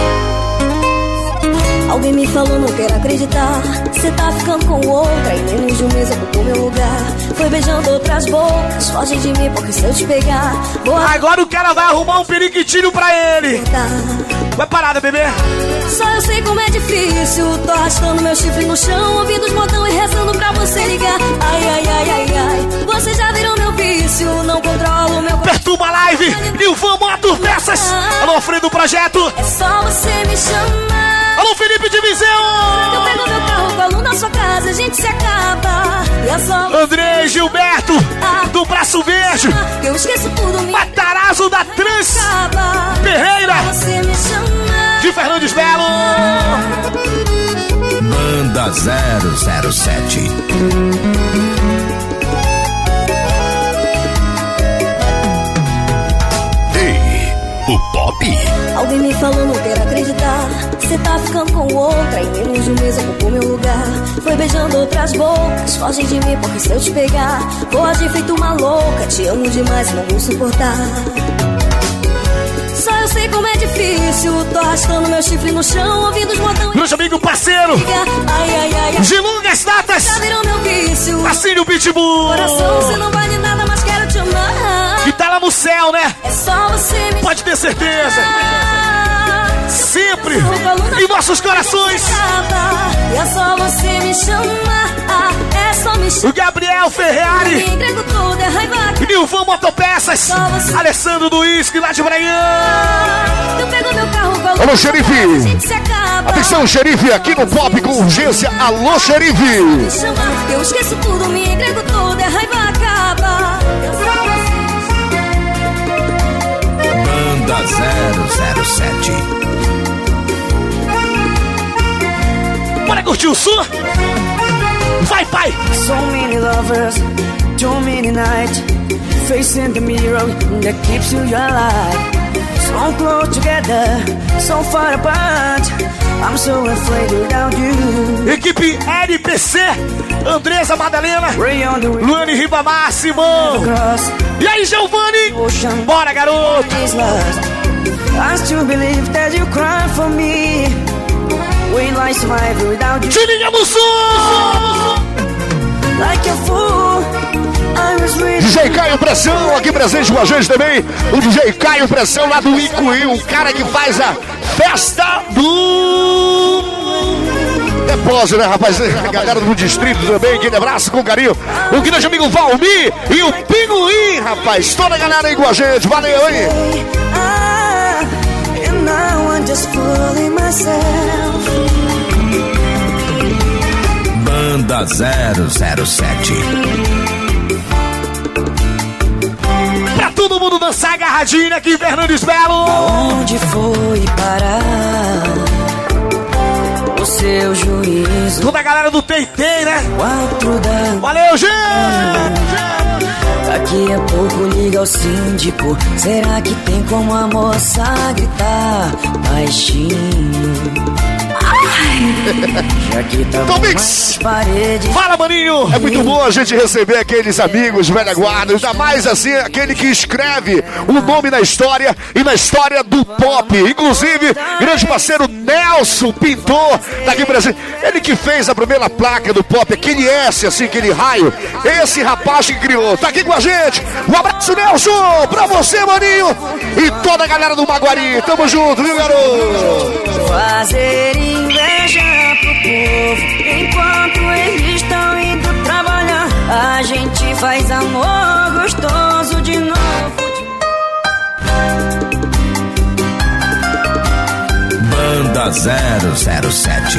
Speaker 14: Alguém me falou, não quero acreditar. Cê tá ficando com outra e menos de um mês ocupou meu lugar. Foi beijando outras bocas, foge de mim porque se eu te pegar
Speaker 5: agora o cara vai arrumar um periquitinho pra ele. Vai parada, bebê.
Speaker 14: Só eu sei como é difícil. Tô arrastando meu chifre no chão, ouvindo os botões e rezando pra você ligar. Ai, ai, ai, ai, ai. Você já virou meu vício, não controlo meu...
Speaker 5: Perturba a live, Nilvan Moto Peças. Alô, Freio do Projeto.
Speaker 14: É só você me chamar.
Speaker 5: Alô, Felipe de Viseu!
Speaker 14: Eu pego meu carro, colo na sua casa, a gente se acaba. E é só
Speaker 5: André Gilberto, do Braço Verde.
Speaker 14: Eu esqueço tudo,
Speaker 5: Matarazzo da Trans Ferreira, de Fernandes Belo.
Speaker 2: Banda 007.
Speaker 3: Pop.
Speaker 7: Alguém me falou, não quero acreditar. Cê tá ficando com outra, em menos de um mês ocupou meu lugar. Foi beijando outras bocas, foge de mim porque se eu te pegar vou agir feito uma louca. Te amo demais e não vou suportar. Só eu sei como é difícil. Tô arrastando meu chifre no chão, ouvindo os botões.
Speaker 5: Meus amigos, parceiro, de longas datas,
Speaker 7: já virou meu vício.
Speaker 5: assim o Pitbull.
Speaker 7: Coração, você não vale nada, mas quero te amar.
Speaker 5: Que tá lá no céu, né?
Speaker 7: É só você me
Speaker 5: pode ter certeza. Sempre em nossos corações.
Speaker 7: E é só você me chamar. É só me chamar.
Speaker 5: O Gabriel Ferrari,
Speaker 7: me entrego tudo, é raiva.
Speaker 5: Nilvan Motopeças, Alessandro do Whisky lá de Braian.
Speaker 7: Eu pego meu carro, coloco.
Speaker 3: Alô, xerife. Atenção, xerife, aqui no Pop com urgência. Alô, xerife.
Speaker 7: Me chamar, eu esqueço tudo, me entrego tudo, é raiva acaba.
Speaker 3: Banda 007.
Speaker 5: Bora curtir o som? Vai, pai!
Speaker 8: So many lovers, too many nights, facing the mirror that keeps you alive. So close together, so far apart. I'm so afraid without you.
Speaker 5: Equipe LPC, Andresa Madalena, Luane Ribamar, Simão. E aí, Giovanni? Bora, garoto!
Speaker 8: I still believe that you cry for me. When I survive without you.
Speaker 5: Te liga no som!
Speaker 8: Like a fool, I was really.
Speaker 3: DJ Caio Pressão, aqui presente com a gente também. O DJ Caio Pressão lá do Icuí, o cara que faz a festa do Depósito, né, rapaz? A galera do distrito também, aquele abraço com carinho. O grande amigo Valmir e o Pinguim, rapaz. Toda a galera aí com a gente, valeu aí.
Speaker 8: And now I'm just fooling myself.
Speaker 3: Banda 007.
Speaker 5: Pra todo mundo dançar agarradinho aqui em Fernandes Belo.
Speaker 8: Onde foi parar o seu juízo?
Speaker 5: Toda a galera do Teitei, né?
Speaker 8: 4 da...
Speaker 5: Valeu, gente!
Speaker 8: Daqui a pouco liga ao síndico. Será que tem como a moça gritar baixinho? Já que tá
Speaker 3: Tomix! Fala, maninho! É muito bom a gente receber aqueles amigos velha guarda, ainda mais assim, aquele que escreve o nome na história e na história do pop. Inclusive, grande parceiro Nelson, pintor daqui do Brasil. Ele que fez a primeira placa do pop, aquele S, assim, aquele raio. Esse rapaz que criou. Tá aqui com a gente. Um abraço, Nelson, pra você, maninho. E toda a galera do Maguari. Tamo junto, viu, garoto?
Speaker 8: Fazer inveja pro povo enquanto eles estão indo trabalhar. A gente faz amor gostoso de novo.
Speaker 3: Banda 007.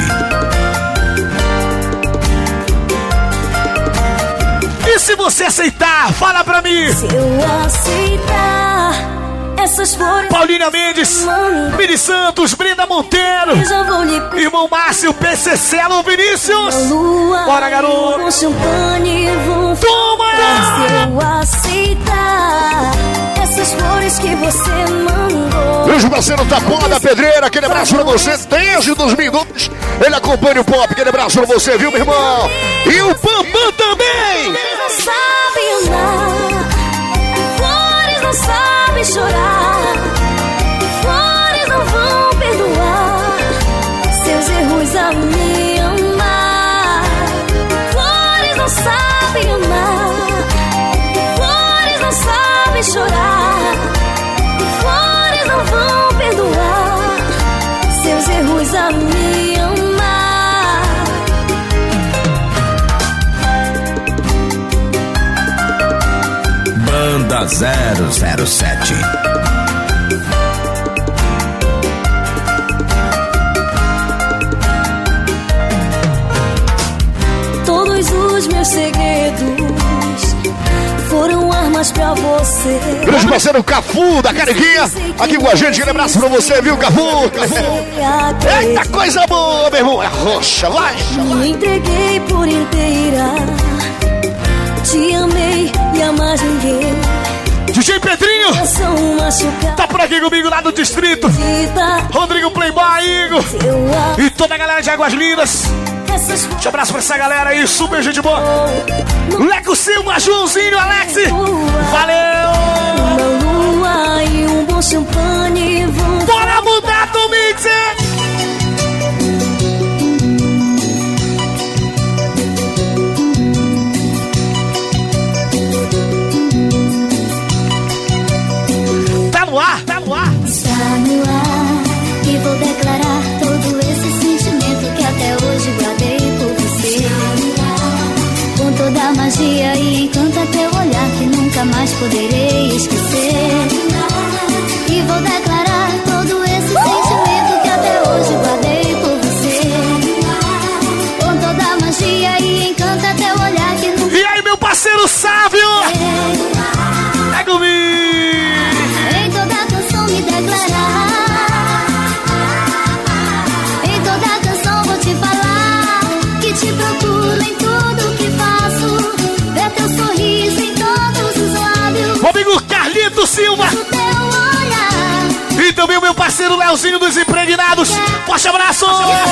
Speaker 5: E se você aceitar, fala pra mim.
Speaker 7: Se eu aceitar essas flores,
Speaker 5: Paulina Mendes, Miri Santos, Brenda Monteiro, irmão Márcio, PCC, alô Vinícius. Bora, garoto.
Speaker 7: Com champanhe vou
Speaker 5: toma!
Speaker 7: Se eu aceitar essas flores que você mandou.
Speaker 3: Beijo, parceiro Tapó da Pedreira, aquele abraço pra você. Desde 2002 ele acompanha o pop, aquele abraço pra você, viu, meu irmão? E o Pampam também.
Speaker 7: Não sabe amar, flores não sabem chorar, flores não vão perdoar seus erros a me amar. Flores não sabem amar, flores não sabem chorar, flores não vão perdoar seus erros a me amar.
Speaker 3: Banda 007.
Speaker 7: Todos os meus segredos foram armas pra você.
Speaker 3: Grande parceiro Cafu da Cariquinha, aqui com a gente, aquele abraço pra você, viu, Cafu? Eita, coisa boa, meu irmão, é roxa, vai!
Speaker 7: Me entreguei por inteira, te amei e a mais ninguém.
Speaker 5: DJ Pedrinho, Tá por aqui comigo lá do distrito. Rodrigo Playboy, Igor. E toda a galera de Águas Lindas. Um abraço pra essa galera aí, super gente boa. Leco Silva, Joãozinho, Alex. Valeu!
Speaker 14: Uma lua e um bom champanhe vão...
Speaker 5: Bora mudar, Tom Mix! Tá no ar, tá no ar.
Speaker 14: Está no ar e vou declarar todo esse sentimento que até hoje guardei por você. Com toda a magia e encanta teu olhar que nunca mais poderei esquecer. E vou declarar todo esse sentimento que até hoje guardei por você. Com toda a magia e encanta teu olhar que nunca...
Speaker 5: E aí, meu parceiro Sávio? É comigo!
Speaker 14: Em toda canção me declarar. Em toda canção vou te falar que te procuro em tudo que faço. Ver teu sorriso em todos os lábios.
Speaker 5: O amigo Carlito Silva. E também o meu parceiro Leozinho dos Impregnados. Forte abraço!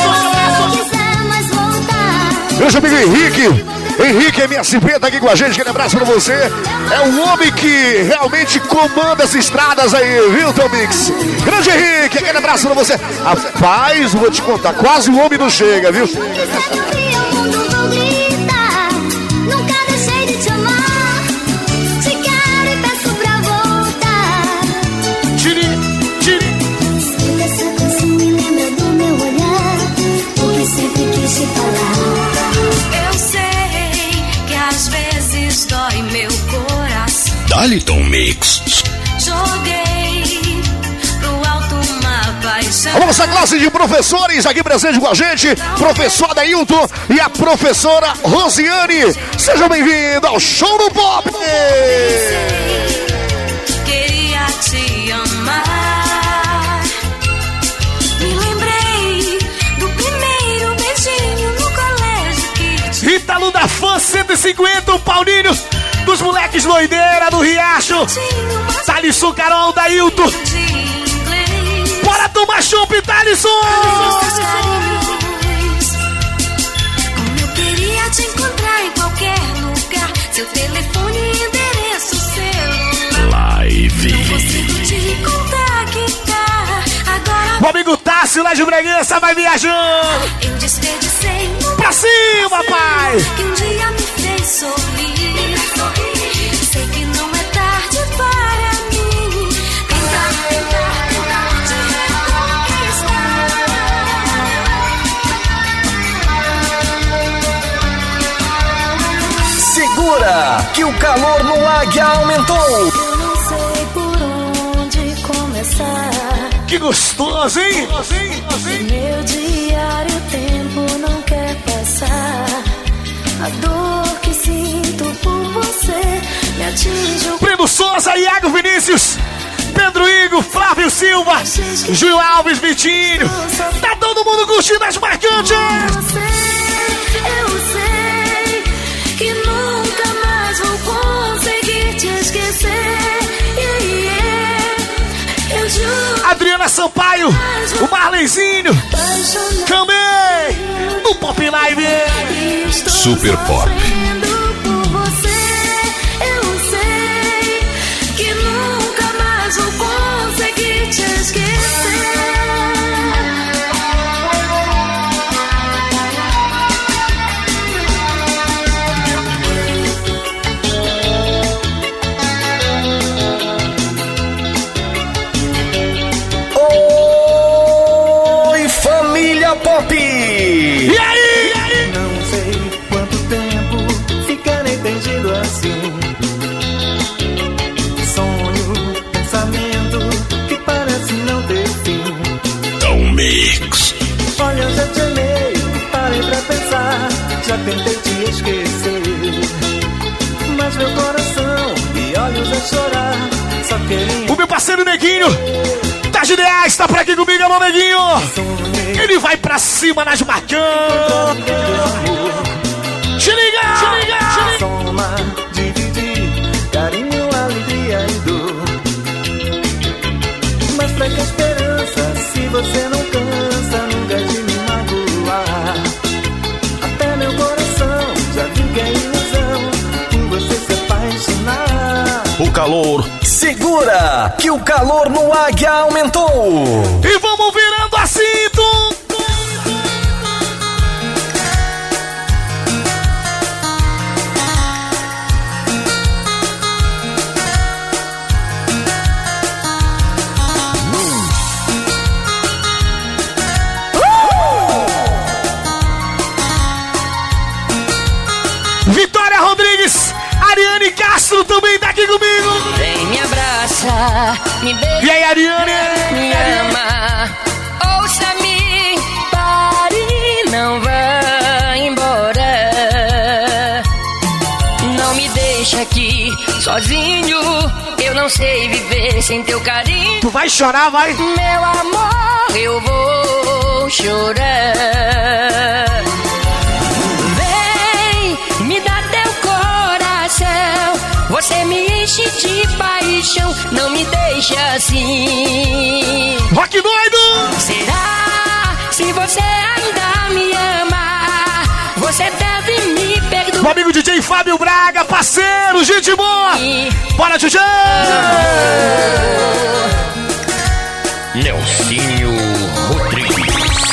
Speaker 3: Meu amigo Henrique MSP tá aqui com a gente, aquele abraço pra você. É o homem que realmente comanda as estradas aí, viu, Tom Mix? Grande Henrique, aquele abraço pra você. Rapaz, vou te contar, quase o homem não chega, viu?
Speaker 14: Nunca deixei de te amar. Te quero e peço pra voltar. Essa canção me lembra do meu olhar, o que sempre quis te falar.
Speaker 10: Eu sei que às vezes dói meu coração.
Speaker 2: Dá-lhe, Tom Mix.
Speaker 10: Joguei pro alto uma paixão.
Speaker 3: A nossa classe de professores aqui presente com a gente, professor Adailton e a professora Rosiane. Sejam bem-vindos ao Show do Pop!
Speaker 10: Queria te amar. Me lembrei do primeiro beijinho no colégio que
Speaker 5: Ítalo da Fã 150, o Paulinho dos moleques doideira do Riacho. Thalisson, Carol, Dailton. Bora tomar chopp, Thalisson!
Speaker 10: Como eu queria te encontrar em qualquer lugar. Seu telefone e endereço celular.
Speaker 2: Live.
Speaker 10: Não consigo te contactar. Agora
Speaker 5: O amigo Tássio lá de Breguença vai viajando.
Speaker 10: eu desperdicei um
Speaker 5: Pra cima, pai!
Speaker 10: que um dia me fez sorrir. Sei que não é tarde para mim. Tentar te reconquistar.
Speaker 13: Segura que o calor no Águia aumentou.
Speaker 14: Eu não sei por onde começar.
Speaker 5: Que gostoso, hein?
Speaker 14: Meu diário, o tempo não quer passar. A dor que sinto por você me atinge.
Speaker 5: Primo Souza, Iago Vinícius, Pedro Igor, Flávio Silva, Gil Alves, Vitinho. Tá todo mundo curtindo as marcantes.
Speaker 14: Eu sei que nunca mais vou conseguir te esquecer. Eu juro.
Speaker 5: Adriana Sampaio, o Marlenzinho, também no Pop Live.
Speaker 2: Super Pop.
Speaker 14: Por você, eu sei que nunca mais vou conseguir te esquecer.
Speaker 13: Oi, família Pop!
Speaker 5: E aí?
Speaker 6: Não sei quanto tempo ficarei perdido assim. Sonho, pensamento que parece não ter fim.
Speaker 2: Tom Mix.
Speaker 6: Olha, eu já te amei, parei pra pensar. Já tentei te esquecer, mas meu coração e olhos a chorar. Só queria
Speaker 5: O meu parceiro Neguinho, das Ideais, tá por aqui comigo, alô Neguinho. Ele vai pra cima nas marcantes. Te liga!
Speaker 6: Soma, dividir, carinho, alegria e dor. você não cansa nunca de me magoar. Até meu coração já viu que é ilusão por você se apaixonar.
Speaker 3: O calor.
Speaker 13: Segura, que o calor no Águia aumentou.
Speaker 3: E vamos virando a cinto. Vitória Rodrigues, Ariane Castro também tá aqui comigo.
Speaker 11: Vem me abraça, me beija.
Speaker 3: E aí, Ariane?
Speaker 11: Me ama, ouça-me, pare, não vá embora. Não me deixa aqui sozinho, eu não sei viver sem teu carinho.
Speaker 3: Tu vai chorar, vai?
Speaker 11: Meu amor, eu vou chorar. Me dá teu coração, você me enche de paixão, não me deixa assim.
Speaker 3: Rock doido!
Speaker 11: Será, se você ainda me ama, você deve me perdoar.
Speaker 3: Meu amigo DJ Fábio Braga, parceiro, gente boa! Bora, DJ!
Speaker 11: Nelsinho Rodrigues.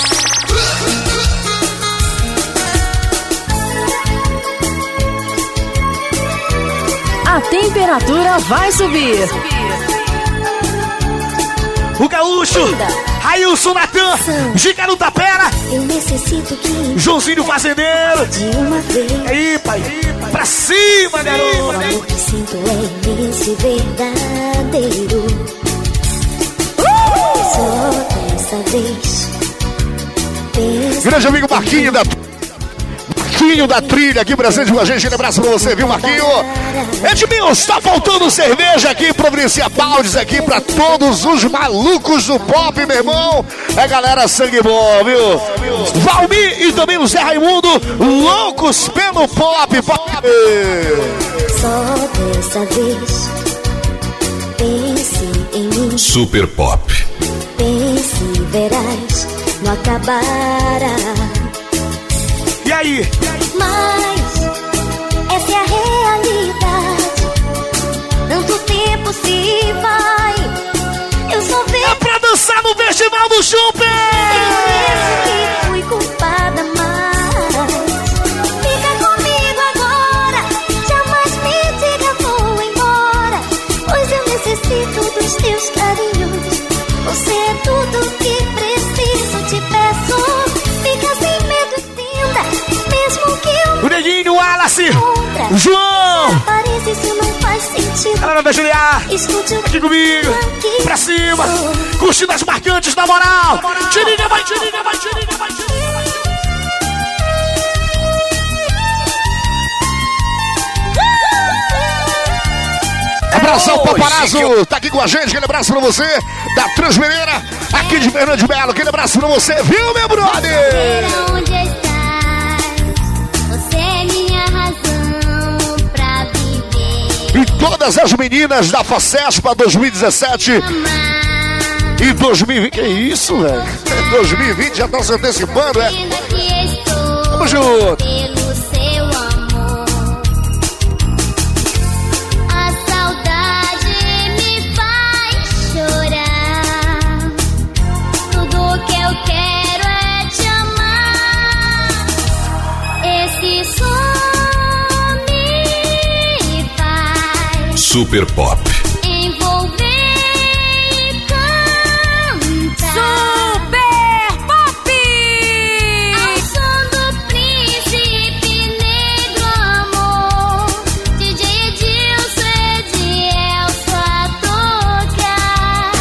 Speaker 22: A temperatura vai subir.
Speaker 3: O Gaúcho, Railson Natan, Gícaro Tapera,
Speaker 14: eu necessito que
Speaker 3: Joãozinho Fazendeiro.
Speaker 14: De uma vez.
Speaker 3: Aí, pai, pra cima, garoto.
Speaker 14: O amor que sinto é imenso e verdadeiro. Só dessa vez.
Speaker 3: Grande amigo Marquinho da Trilha aqui presente com a gente. Um abraço pra você, viu, Marquinho? Edmilson, tá faltando cerveja aqui, providencia baldes aqui pra todos os malucos do pop, meu irmão. É galera sangue bom, viu? Valmir e também o Zé Raimundo, loucos pelo pop.
Speaker 14: Só dessa vez, pense em mim.
Speaker 2: Super Pop.
Speaker 14: Pense, verás, não acabará.
Speaker 3: E aí?
Speaker 14: Mas essa é a realidade. Tanto tempo se vai. Eu só vejo.
Speaker 3: É pra dançar no festival do Chuper!
Speaker 14: Eu que fui culpada, mas fica comigo agora. Jamais me diga vou embora, pois eu necessito dos teus carinhos. Você é tudo que preciso, te peço. Fica sem medo, entenda. Mesmo que eu
Speaker 3: o Neguinho, o Wallace, o João.
Speaker 14: Parece isso não faz sentido.
Speaker 3: Galera da Juliá, aqui comigo, pra cima, curtindo as marcantes na moral. Tirinha, vai, tirinha, vai, tirinha, vai, tirinha, vai. Abração, Paparazzo, tá aqui com a gente. Aquele abraço pra você, da Transmineira, aqui de Fernando de Melo. Aquele abraço pra você, viu, meu brother?
Speaker 14: Onde estás? Você é minha razão pra viver.
Speaker 3: E todas as meninas da FACESPA 2017 e 2020. Que isso, velho? 2020 já tá se antecipando, é? Tamo junto.
Speaker 2: Super Pop.
Speaker 14: Envolver e cantar.
Speaker 22: Super Pop!
Speaker 14: Ao som do príncipe negro, amor. DJ Edilson, Edielso a tocar.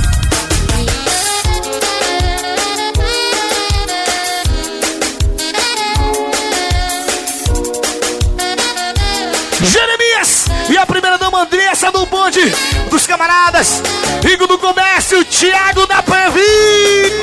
Speaker 3: Jeremias e a primeira dama Andressa do bonde dos camaradas, Rico do Comércio, Thiago da Previ.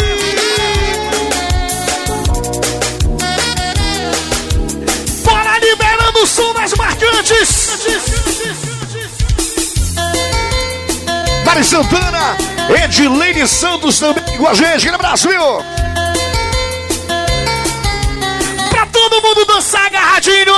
Speaker 3: Bora liberando o som das marcantes. Mari Santana, Edilene Santos também com a gente. Aquele abraço, viu?
Speaker 5: Pra todo mundo dançar agarradinho.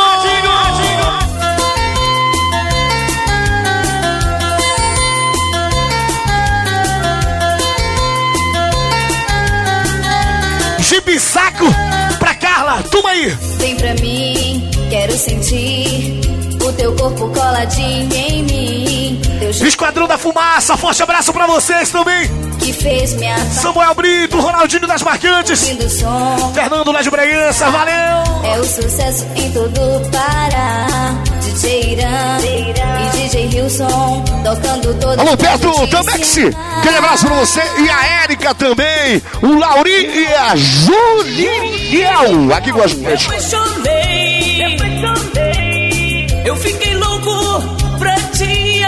Speaker 5: Chibisaco pra Carla, toma aí.
Speaker 14: Vem pra mim, quero sentir o teu corpo coladinho em mim.
Speaker 5: Esquadrão da Fumaça, forte abraço pra vocês também.
Speaker 14: Que fez minha
Speaker 5: Samuel Brito, Ronaldinho das Marcantes, Fernando lá de Bragança, valeu.
Speaker 14: É o sucesso em todo o Pará. DJ Irã e DJ Hilson tocando todo.
Speaker 3: Alô, Beto, Tamex, aquele abraço pra você. E a Érica também, o Lauri e a Juliel aqui com a gente.
Speaker 21: Eu fiquei louco pra te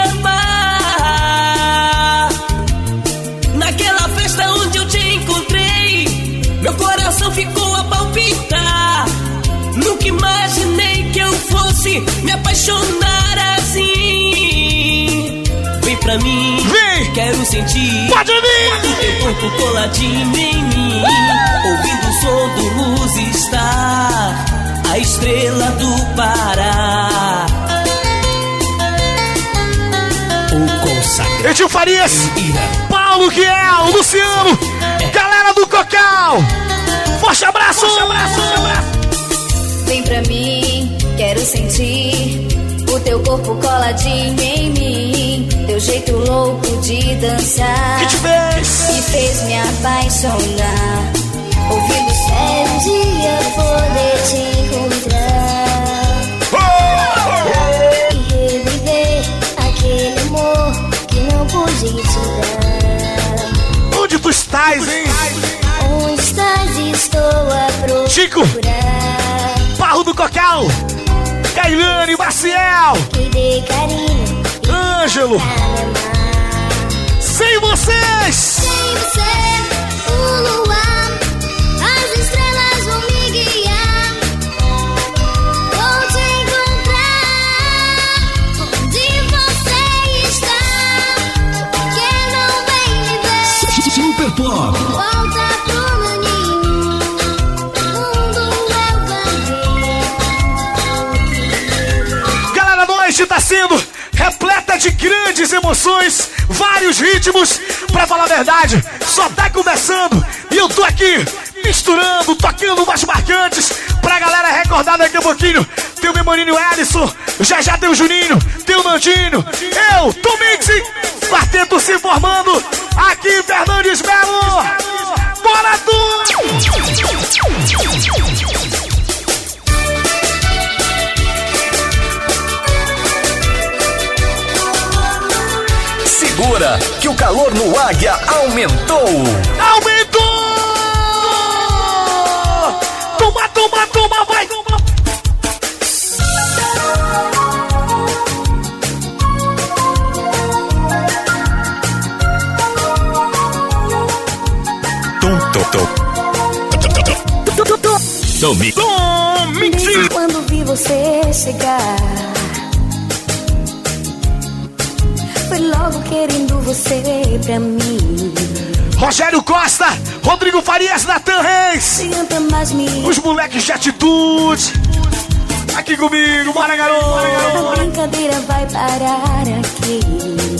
Speaker 21: amar. Naquela festa onde eu te encontrei, meu coração ficou a palpitar. Nunca imaginei que eu fosse me apaixonar assim. Vem pra mim,
Speaker 5: vem,
Speaker 21: quero sentir.
Speaker 5: Pode vir.
Speaker 21: O teu corpo coladinho em mim, ouvindo o som do Luz Star, a estrela do Pará. O consagrado
Speaker 5: Edil Farias, Paulo Guiel, Luciano, galera do Cocal, forte abraço, forte abraço, forte abraço.
Speaker 14: Vem pra mim, quero sentir o teu corpo coladinho em mim, teu jeito louco de dançar,
Speaker 5: que te fez?
Speaker 14: Que fez me apaixonar. Ouvindo um dia poder te encontrar e reviver aquele amor que não pude te dar.
Speaker 5: Onde tu estás, hein?
Speaker 14: Onde estás? Estou a procurar.
Speaker 5: Chico, Barro do Cocal, Cailane, Maciel,
Speaker 14: que dê carinho,
Speaker 5: Ângelo. Sem vocês!
Speaker 14: Sem você, o luar, as estrelas vão me guiar. Vou te encontrar onde você está. Quem não vem me ver,
Speaker 2: Super Pop.
Speaker 14: volta pro meu ninho. Mundo eu vou.
Speaker 5: Galera, a noite tá sendo repleta de grandes emoções, vários ritmos. Pra falar a verdade, só tá começando e eu tô aqui misturando, tocando mais marcantes pra galera recordar daqui a pouquinho. Tem o meu maninho Ellison, já tem o Juninho, tem o Nandinho, eu, Tomix, quarteto se formando aqui em Fernandes Melo. Bora tudo!
Speaker 13: Segura que o calor no Águia aumentou.
Speaker 5: Aumentou! Toma, toma, toma, vai!
Speaker 14: Desde quando vi você chegar, foi logo querendo você pra mim.
Speaker 5: Rogério Costa, Rodrigo Farias, Natan Reis, os moleques de atitude. Aqui comigo, bora garoto!
Speaker 14: A brincadeira vai parar aqui.